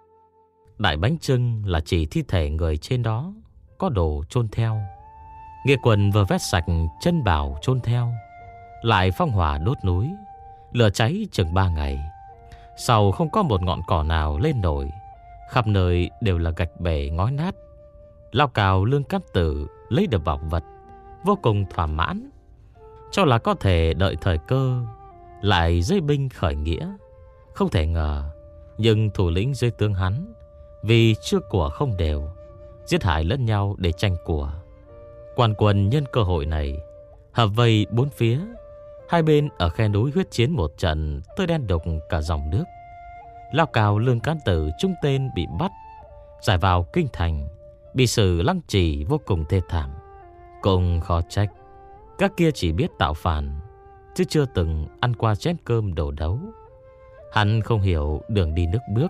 Đại Bánh Trưng là chỉ thi thể người trên đó có đồ chôn theo. Nghĩa quân vừa vét sạch chân bảo chôn theo, lại phong hỏa đốt núi, lửa cháy chừng ba ngày. Sau không có một ngọn cỏ nào lên nổi, khắp nơi đều là gạch bể ngói nát. Lão Cao Lương cán tử lấy được bảo vật, vô cùng thỏa mãn, cho là có thể đợi thời cơ lại dây binh khởi nghĩa. Không thể ngờ, nhưng thủ lĩnh dưới tướng hắn vì chưa của không đều, giết hại lẫn nhau để tranh của. Quan quân nhân cơ hội này hợp vây bốn phía, hai bên ở khe núi huyết chiến một trận tới đen đục cả dòng nước. Lão Cao Lương cán tử trung tên bị bắt, giải vào kinh thành, bị xử lăng trì vô cùng thê thảm. Cũng khó trách các kia chỉ biết tạo phản, chứ chưa từng ăn qua chén cơm đồ đấu. Hắn không hiểu đường đi nước bước.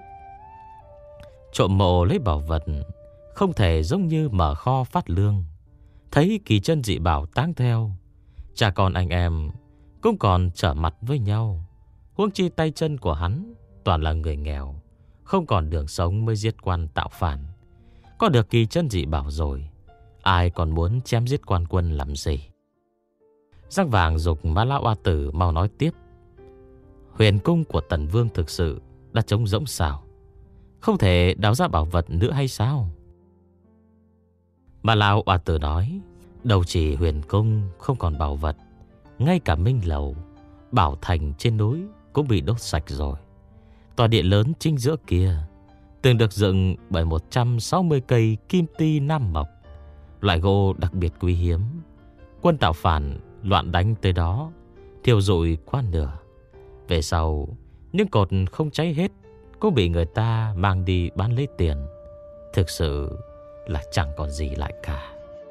Trộm mộ lấy bảo vật không thể giống như mở kho phát lương. Thấy kỳ chân dị bảo táng theo, cha con anh em cũng còn trở mặt với nhau. Huống chi tay chân của hắn toàn là người nghèo, không còn đường sống mới giết quan tạo phản. Có được kỳ chân dị bảo rồi, ai còn muốn chém giết quan quân làm gì? Răng Vàng giục Mã Lão Oa Tử mau nói tiếp. Huyền cung của Tần Vương thực sự đã trống rỗng sao? Không thể đào ra bảo vật nữa hay sao? Mã Lão Oa Tử nói: Đâu chỉ huyền cung không còn bảo vật, ngay cả Minh Lầu, bảo thành trên núi cũng bị đốt sạch rồi. Tòa điện lớn chính giữa kia từng được dựng bởi một trăm sáu mươi cây kim ti nam mộc, loại gỗ đặc biệt quý hiếm. Quân tạo phản loạn đánh tới đó, thiêu rụi qua nửa. Về sau, những cột không cháy hết cũng bị người ta mang đi bán lấy tiền. Thực sự là chẳng còn gì lại cả.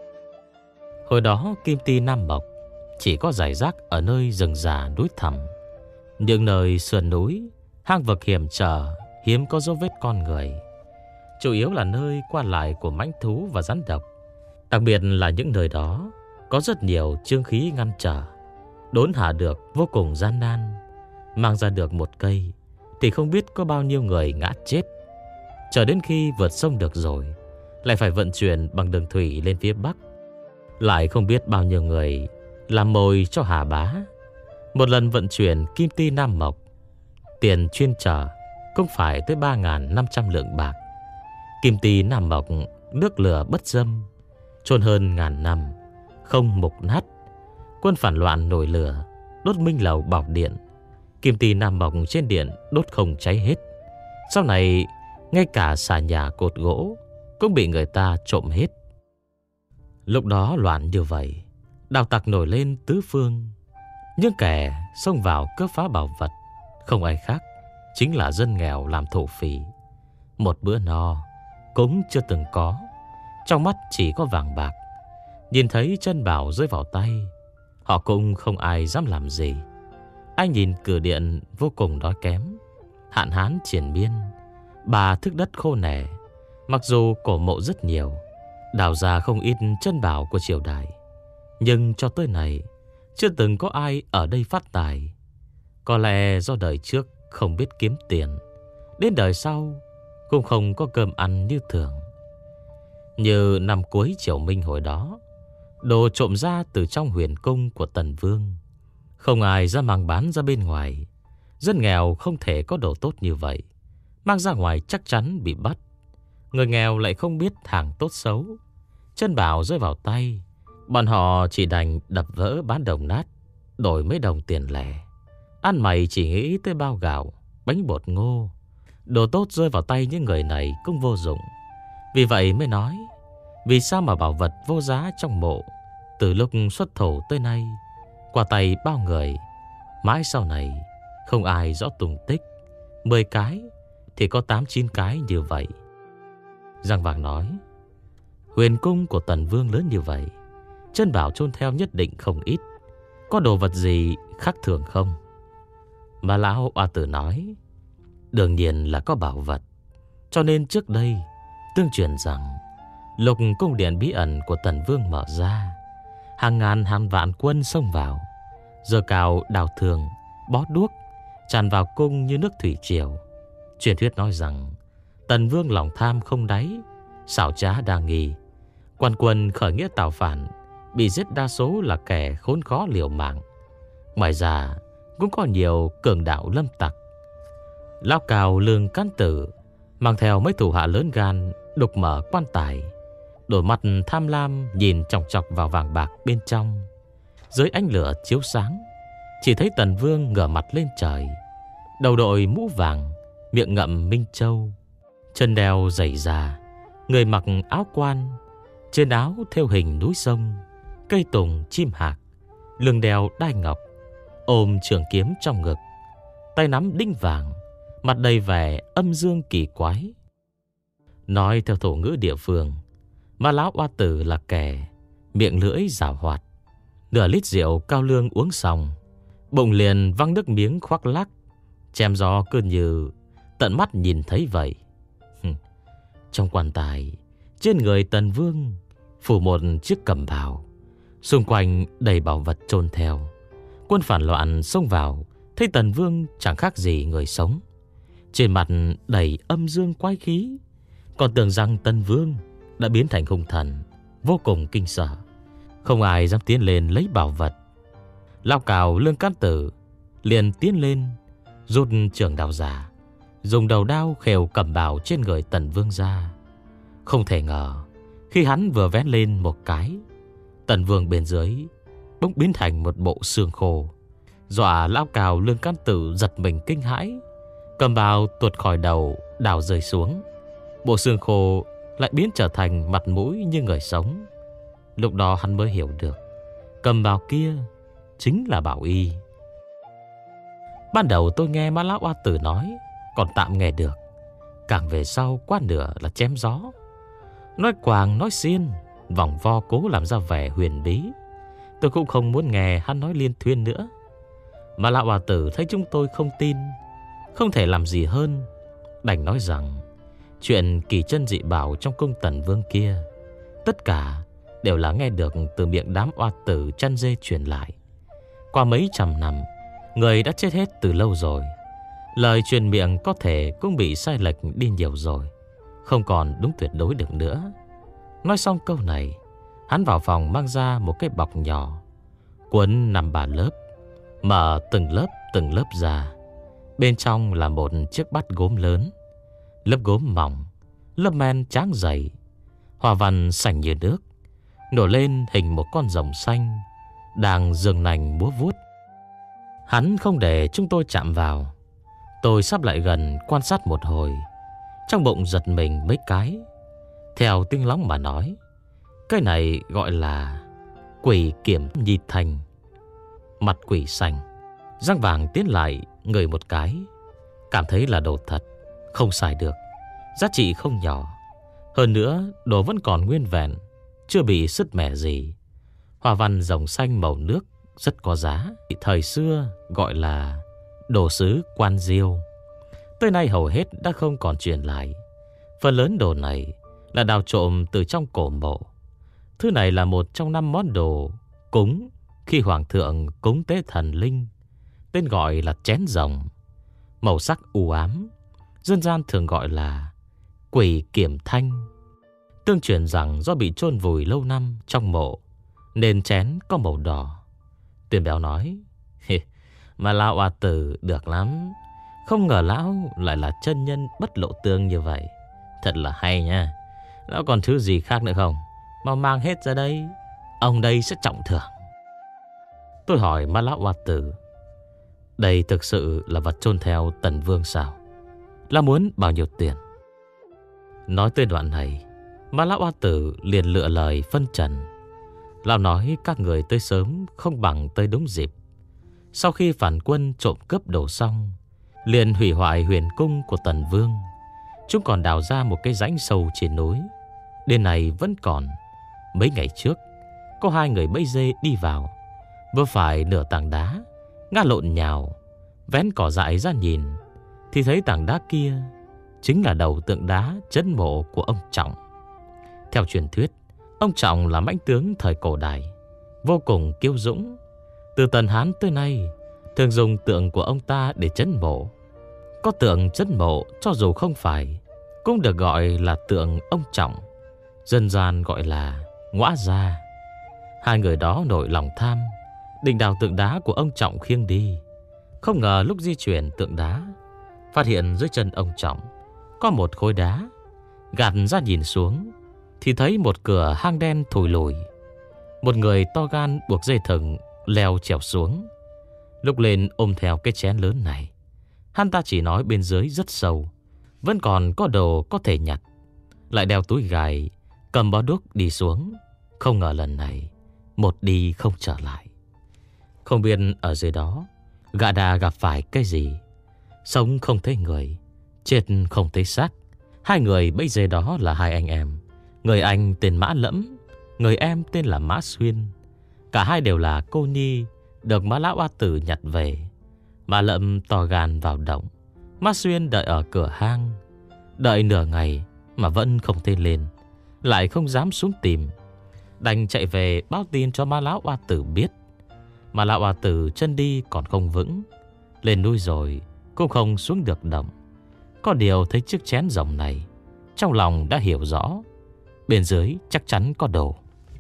Hồi đó kim ti nam mộc chỉ có rải rác ở nơi rừng già núi thẳm, những nơi sườn núi, hang vực hiểm trở, hiếm có dấu vết con người. Chủ yếu là nơi qua lại của mãnh thú và rắn độc. Đặc biệt là những nơi đó có rất nhiều chương khí ngăn trở, đốn hạ được vô cùng gian nan. Mang ra được một cây thì không biết có bao nhiêu người ngã chết. Chờ đến khi vượt sông được rồi, lại phải vận chuyển bằng đường thủy lên phía Bắc. Lại không biết bao nhiêu người làm mồi cho Hà Bá. Một lần vận chuyển kim ti nam mộc, tiền chuyên trở cũng phải tới ba nghìn năm trăm lượng bạc. Kim ti nam mộc nước lửa bất dâm, chôn hơn ngàn năm không mục nát. Quân phản loạn nổi lửa, đốt Minh Lầu bảo điện. Kim ti nam mộc trên điện đốt không cháy hết. Sau này ngay cả xà nhà cột gỗ cũng bị người ta trộm hết. Lúc đó loạn như vậy, đạo tặc nổi lên tứ phương. Những kẻ xông vào cướp phá bảo vật không ai khác chính là dân nghèo làm thổ phỉ. Một bữa no cũng chưa từng có, trong mắt chỉ có vàng bạc. Nhìn thấy chân bảo rơi vào tay, họ cũng không ai dám làm gì. Anh nhìn cửa điện vô cùng đói kém, hạn hán triền miên, bà thức đất khô nẻ. Mặc dù cổ mộ rất nhiều, đào ra không ít chân bảo của triều đại, nhưng cho tới này chưa từng có ai ở đây phát tài. Có lẽ do đời trước không biết kiếm tiền, đến đời sau cũng không có cơm ăn như thường. Như năm cuối Triều Minh hồi đó, đồ trộm ra từ trong huyền cung của Tần Vương, không ai ra mang bán ra bên ngoài. Dân nghèo không thể có đồ tốt như vậy, mang ra ngoài chắc chắn bị bắt. Người nghèo lại không biết hàng tốt xấu, chân bảo rơi vào tay, bọn họ chỉ đành đập vỡ bán đồng nát, đổi mấy đồng tiền lẻ. Ăn mày chỉ nghĩ tới bao gạo, bánh bột ngô. Đồ tốt rơi vào tay những người này cũng vô dụng. Vì vậy mới nói, vì sao mà bảo vật vô giá trong mộ từ lúc xuất thổ tới nay qua tay bao người, mãi sau này không ai rõ tung tích. Mười cái thì có tám chín cái như vậy. Giang Vàng nói, huyền cung của Tần Vương lớn như vậy, chân bảo chôn theo nhất định không ít. Có đồ vật gì khác thường không? Mà lão oa tử nói, đương nhiên là có bảo vật. Cho nên trước đây tương truyền rằng lục cung điện bí ẩn của Tần Vương mở ra, hàng ngàn hàng vạn quân xông vào, giơ cao đào thường, bó đuốc, tràn vào cung như nước thủy triều. Truyền thuyết nói rằng Tần Vương lòng tham không đáy, xảo trá đa nghi. Quan quân khởi nghĩa tạo phản bị giết đa số là kẻ khốn khó liều mạng. Ngoài ra cũng có nhiều cường đạo lâm tặc. Lão Cào Lương Cán Tử mang theo mấy thủ hạ lớn gan đục mở quan tài, đôi mắt tham lam nhìn chòng chọc vào vàng bạc bên trong. Dưới ánh lửa chiếu sáng, chỉ thấy Tần Vương ngửa mặt lên trời, đầu đội mũ vàng, miệng ngậm minh châu, chân đeo giày da, người mặc áo quan, trên áo thêu hình núi sông, cây tùng chim hạc, lưng đeo đai ngọc, ôm trường kiếm trong ngực, tay nắm đinh vàng, mặt đầy vẻ âm dương kỳ quái. Nói theo thổ ngữ địa phương, mà lão oa tử là kẻ miệng lưỡi giảo hoạt. Nửa lít rượu cao lương uống xong, bụng liền văng nước miếng khoác lác, chém gió cứ như tận mắt nhìn thấy vậy. Trong quan tài, trên người Tần Vương phủ một chiếc cẩm bào, xung quanh đầy bảo vật chôn theo. Quân phản loạn xông vào, thấy Tần Vương chẳng khác gì người sống, trên mặt đầy âm dương quái khí, còn tưởng rằng Tần Vương đã biến thành hung thần, vô cùng kinh sợ. Không ai dám tiến lên lấy bảo vật. Lão Cào Lương Cán Tử liền tiến lên, rút trường đao giả, dùng đầu đao khều cẩm bào trên người Tần Vương ra. Không thể ngờ, khi hắn vừa vén lên một cái, Tần Vương bên dưới bỗng biến thành một bộ xương khô, dọa Lão Cào Lương Cán Tử giật mình kinh hãi. Cẩm bào tuột khỏi đầu, đào rơi xuống. Bộ xương khô lại biến trở thành mặt mũi như người sống. Lúc đó hắn mới hiểu được, cẩm bào kia chính là Bảo Y. Ban đầu tôi nghe má lão oa tử nói còn tạm nghe được, càng về sau quá nửa là chém gió, nói quàng nói xiên, vòng vo cố làm ra vẻ huyền bí. Tôi cũng không muốn nghe hắn nói liên thuyên nữa. Mà lão oa tử thấy chúng tôi không tin, không thể làm gì hơn, đành nói rằng chuyện kỳ chân dị bảo trong cung Tần Vương kia, tất cả đều là nghe được từ miệng đám oa tử chăn dê truyền lại. Qua mấy trăm năm, người đã chết hết từ lâu rồi. Lời truyền miệng có thể cũng bị sai lệch đi nhiều rồi, không còn đúng tuyệt đối được nữa. Nói xong câu này, hắn vào phòng mang ra một cái bọc nhỏ, cuốn năm ba lớp, mở từng lớp từng lớp ra. Bên trong là một chiếc bát gốm lớn, lớp gốm mỏng, lớp men tráng dày, hoa văn sành như nước, nổi lên hình một con rồng xanh đang giương nành múa vuốt. Hắn không để chúng tôi chạm vào. Tôi sắp lại gần quan sát một hồi, trong bụng giật mình mấy cái. Theo tiếng lóng mà nói, cái này gọi là quỷ kiểm nhi thành, mặt quỷ xanh. Giang Vàng tiến lại ngửi một cái, cảm thấy là đồ thật, không xài được, giá trị không nhỏ. Hơn nữa đồ vẫn còn nguyên vẹn, chưa bị sứt mẻ gì. Hoa văn rồng xanh màu nước rất có giá, thời xưa gọi là đồ sứ Quan Diêu. Tới nay hầu hết đã không còn truyền lại. Phần lớn đồ này là đào trộm từ trong cổ mộ. Thứ này là một trong năm món đồ cúng khi hoàng thượng cúng tế thần linh. tên gọi là chén rồng, màu sắc u ám, dân gian thường gọi là quỷ kiểm thanh. Tương truyền rằng do bị chôn vùi lâu năm trong mộ nên chén có màu đỏ. Tuyển béo nói: Mà lão oa tử được lắm, không ngờ lão lại là chân nhân bất lộ tương như vậy. Thật là hay nha. Lão còn thứ gì khác nữa không? Mau mang hết ra đây, ông đây sẽ trọng thưởng. Tôi hỏi Ma lão oa tử: Đây thực sự là vật chôn theo Tần Vương sao? Là muốn bao nhiêu tiền? Nói tới đoạn này, Ma lão oa tử liền lựa lời phân trần. Lão nói các người tới sớm không bằng tới đúng dịp. Sau khi phản quân trộm cướp đồ xong, liền hủy hoại huyền cung của Tần Vương. Chúng còn đào ra một cái rãnh sâu trên núi, đến này vẫn còn. Mấy ngày trước, có hai người bẫy dê đi vào, vừa phải nửa tảng đá, ngã lộn nhào, vén cỏ dại ra nhìn, thì thấy tảng đá kia chính là đầu tượng đá trấn mộ của ông Trọng. Theo truyền thuyết, ông Trọng là mãnh tướng thời cổ đại, vô cùng kiêu dũng. Từ Tần Hán tới nay, thường dùng tượng của ông ta để trấn mộ. Có tượng trấn mộ cho dù không phải, cũng được gọi là tượng ông Trọng, dân gian gọi là ngõa gia. Hai người đó nổi lòng tham, định đào tượng đá của ông Trọng khiêng đi. Không ngờ lúc di chuyển tượng đá, phát hiện dưới chân ông Trọng có một khối đá. Gạt ra nhìn xuống thì thấy một cửa hang đen thùi lùi. Một người to gan buộc dây thừng leo trèo xuống. Lúc lên ôm theo cái chén lớn này, hắn ta chỉ nói bên dưới rất sâu, vẫn còn có đồ có thể nhặt. Lại đeo túi gài, cầm bó đuốc đi xuống. Không ngờ lần này một đi không trở lại. Không biết ở dưới đó gã đã gặp phải cái gì. Sống không thấy người, chết không thấy xác. Hai người bây giờ đó là hai anh em. Người anh tên Mã Lẫm, người em tên là Mã Xuyên. Cả hai đều là cô nhi được Ma lão oa tử nhặt về. Mã Lẫm to gan vào động, Mã Xuyên đợi ở cửa hang. Đợi nửa ngày mà vẫn không thấy lên, lại không dám xuống tìm, đành chạy về báo tin cho Ma lão oa tử biết. Ma lão oa tử chân đi còn không vững, lên núi rồi cũng không xuống được động. Có điều thấy chiếc chén rồng này, trong lòng đã hiểu rõ bên dưới chắc chắn có đồ.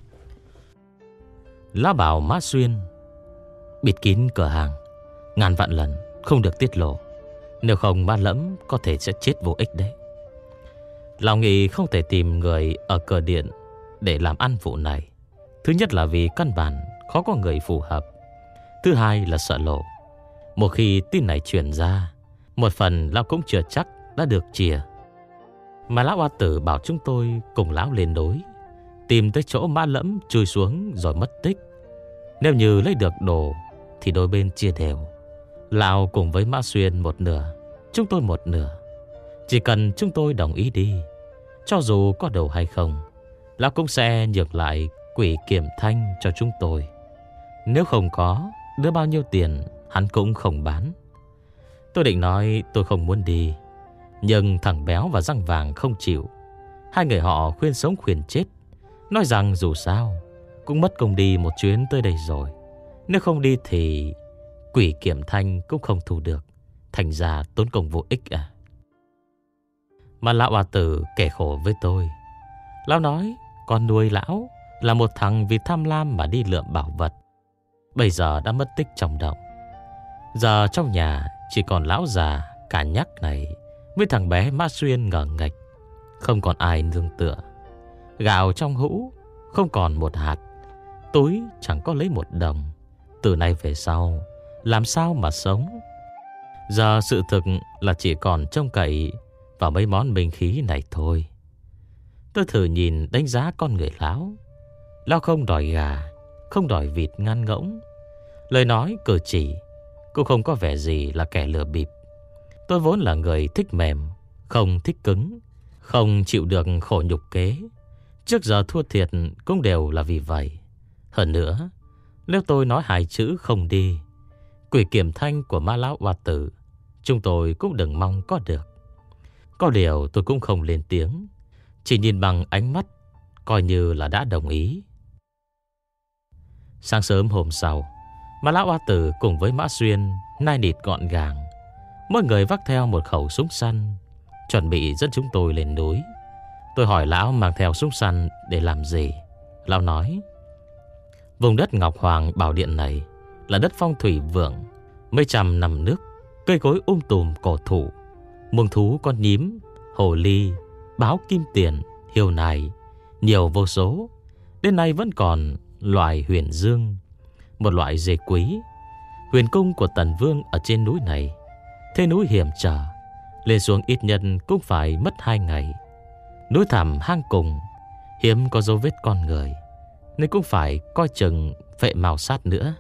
Lão bảo Mã Xuyên bịt kín cửa hàng, ngàn vạn lần không được tiết lộ, nếu không Ma Lẫm có thể sẽ chết vô ích đấy. Lão nghĩ không thể tìm người ở cửa điện để làm ăn vụ này. Thứ nhất là vì căn bản khó có người phù hợp. Thứ hai là sợ lộ. Một khi tin này truyền ra, một phần lão cũng chưa chắc đã được chìa. Mà lão oa tử bảo chúng tôi cùng lão lên núi, tìm tới chỗ Mã Lẫm chui xuống rồi mất tích. Nếu như lấy được đồ thì đôi bên chia đều. Lão cùng với Mã Xuyên một nửa, chúng tôi một nửa. Chỉ cần chúng tôi đồng ý đi, cho dù có đồ hay không, lão cũng sẽ nhường lại quỷ kiểm thanh cho chúng tôi. Nếu không có, đưa bao nhiêu tiền hắn cũng không bán. Tôi định nói tôi không muốn đi, nhưng thằng Béo và Răng Vàng không chịu. Hai người họ khuyên sống khuyên chết, nói rằng dù sao cũng mất công đi một chuyến tới đây rồi. Nếu không đi thì quỷ kiểm thanh cũng không thu được, thành ra tốn công vô ích à. Mà lão oa tử kẻ khổ với tôi. Lão nói con nuôi lão là một thằng vì tham lam mà đi lượm bảo vật, bây giờ đã mất tích trong động. Giờ trong nhà chỉ còn lão già cả nhắc này với thằng bé Mã Xuyên ngờ nghệch, không còn ai nương tựa. Gạo trong hũ không còn một hạt, túi chẳng có lấy một đồng. Từ nay về sau làm sao mà sống? Giờ sự thực là chỉ còn trông cậy vào mấy món binh khí này thôi. Tôi thử nhìn đánh giá con người lão. Lão không đòi gà, không đòi vịt ngan ngỗng, lời nói cử chỉ cũng không có vẻ gì là kẻ lừa bịp. Tôi vốn là người thích mềm, không thích cứng, không chịu được khổ nhục kế. Trước giờ thua thiệt cũng đều là vì vậy. Hơn nữa, nếu tôi nói hai chữ không đi, quỷ kiểm thanh của Ma lão oa tử, chúng tôi cũng đừng mong có được. Có điều tôi cũng không lên tiếng, chỉ nhìn bằng ánh mắt, coi như là đã đồng ý. Sáng sớm hôm sau, Ma lão oa tử cùng với Mã Xuyên nai nịt gọn gàng. Mỗi người vác theo một khẩu súng săn, chuẩn bị dẫn chúng tôi lên núi. Tôi hỏi lão mang theo súng săn để làm gì. Lão nói, vùng đất Ngọc Hoàng Bảo Điện này là đất phong thủy vượng, mấy trăm năm nước, cây cối um tùm cổ thụ, muông thú con nhím, hồ ly, báo kim tiền, hiêu nài, nhiều vô số. Đến nay vẫn còn loài huyền dương, một loại dê quý. Huyền cung của Tần Vương ở trên núi này, thế núi hiểm trở, lên xuống ít nhất cũng phải mất hai ngày. Núi thẳm hang cùng, hiếm có dấu vết con người, nên cũng phải coi chừng phệ mào sát nữa.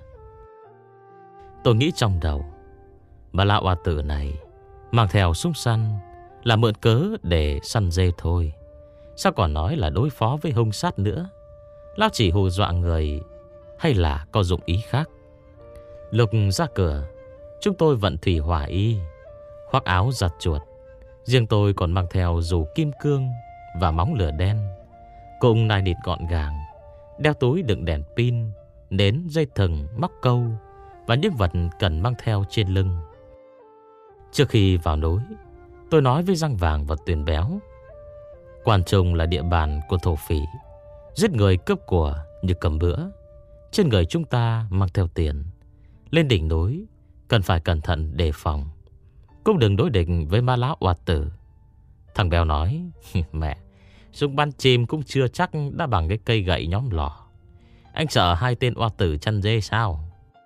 Tôi nghĩ trong đầu, bà lão oa tử này mang theo súng săn là mượn cớ để săn dê thôi. Sao còn nói là đối phó với hung sát nữa? Lão chỉ hù dọa người hay là có dụng ý khác? Lúc ra cửa, chúng tôi vận thủy hỏa y, khoác áo giặt chuột. Riêng tôi còn mang theo dù kim cương và móng lửa đen, cùng nai nịt gọn gàng, đeo túi đựng đèn pin, nến, dây thừng, móc câu và những vật cần mang theo trên lưng. Trước khi vào núi, tôi nói với Răng Vàng và Tuyền Béo, Quan Trung là địa bàn của thổ phỉ, giết người cướp của như cầm bữa. Trên người chúng ta mang theo tiền, lên đỉnh núi cần phải cẩn thận đề phòng, cũng đừng đối địch với ma lão oạt tử. Thằng Béo nói, mẹ, súng bắn chim cũng chưa chắc đã bằng cái cây gậy nhóm lò. Anh sợ hai tên oa tử chăn dê sao?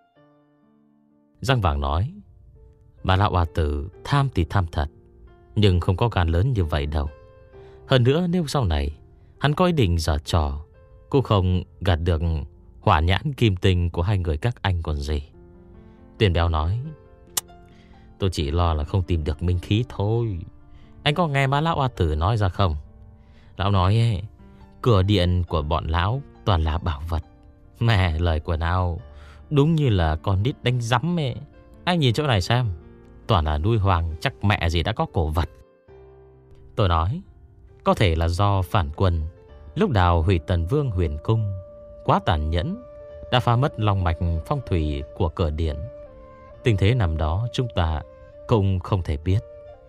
Răng Vàng nói, ma lão oa tử tham thì tham thật, nhưng không có gan lớn như vậy đâu. Hơn nữa nếu sau này hắn có ý định giở trò, cũng không gạt được hỏa nhãn kim tinh của hai người các anh còn gì. Tuyền Béo nói, tôi chỉ lo là không tìm được minh khí thôi. Anh có nghe má lão oa tử nói ra không? Lão nói ấy, cửa điện của bọn lão toàn là bảo vật. Mẹ, lời của nào đúng như là con nít đánh rắm ấy. Anh nhìn chỗ này xem, toàn là nuôi hoàng, chắc mẹ gì đã có cổ vật. Tôi nói, có thể là do phản quân lúc đào hủy Tần Vương huyền cung quá tàn nhẫn, đã phá mất long mạch phong thủy của cửa điện. Tình thế nằm đó chúng ta cũng không thể biết.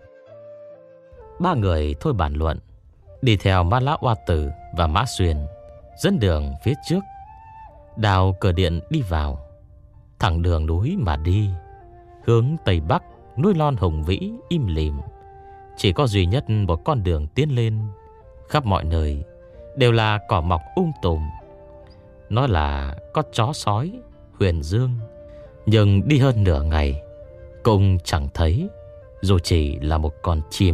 Ba người thôi bàn luận, đi theo ma lão oa tử và Mã Xuyên dẫn đường phía trước, đào cửa điện đi vào, thẳng đường núi mà đi, hướng tây bắc. Núi non hùng vĩ im lìm, chỉ có duy nhất một con đường tiến lên. Khắp mọi nơi đều là cỏ mọc um tùm. Nói là có chó sói huyền dương, nhưng đi hơn nửa ngày cũng chẳng thấy, dù chỉ là một con chim.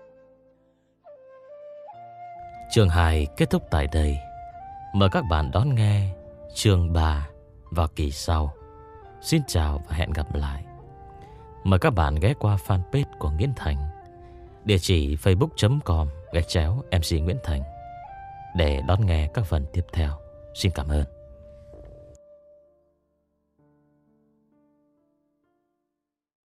Chương hai kết thúc tại đây. Mời các bạn đón nghe chương ba vào kỳ sau. Xin chào và hẹn gặp lại. Mời các bạn ghé qua fanpage của Nguyễn Thành, địa chỉ facebook chấm com gạch chéo em xê Nguyễn Thành, để đón nghe các phần tiếp theo. Xin cảm ơn.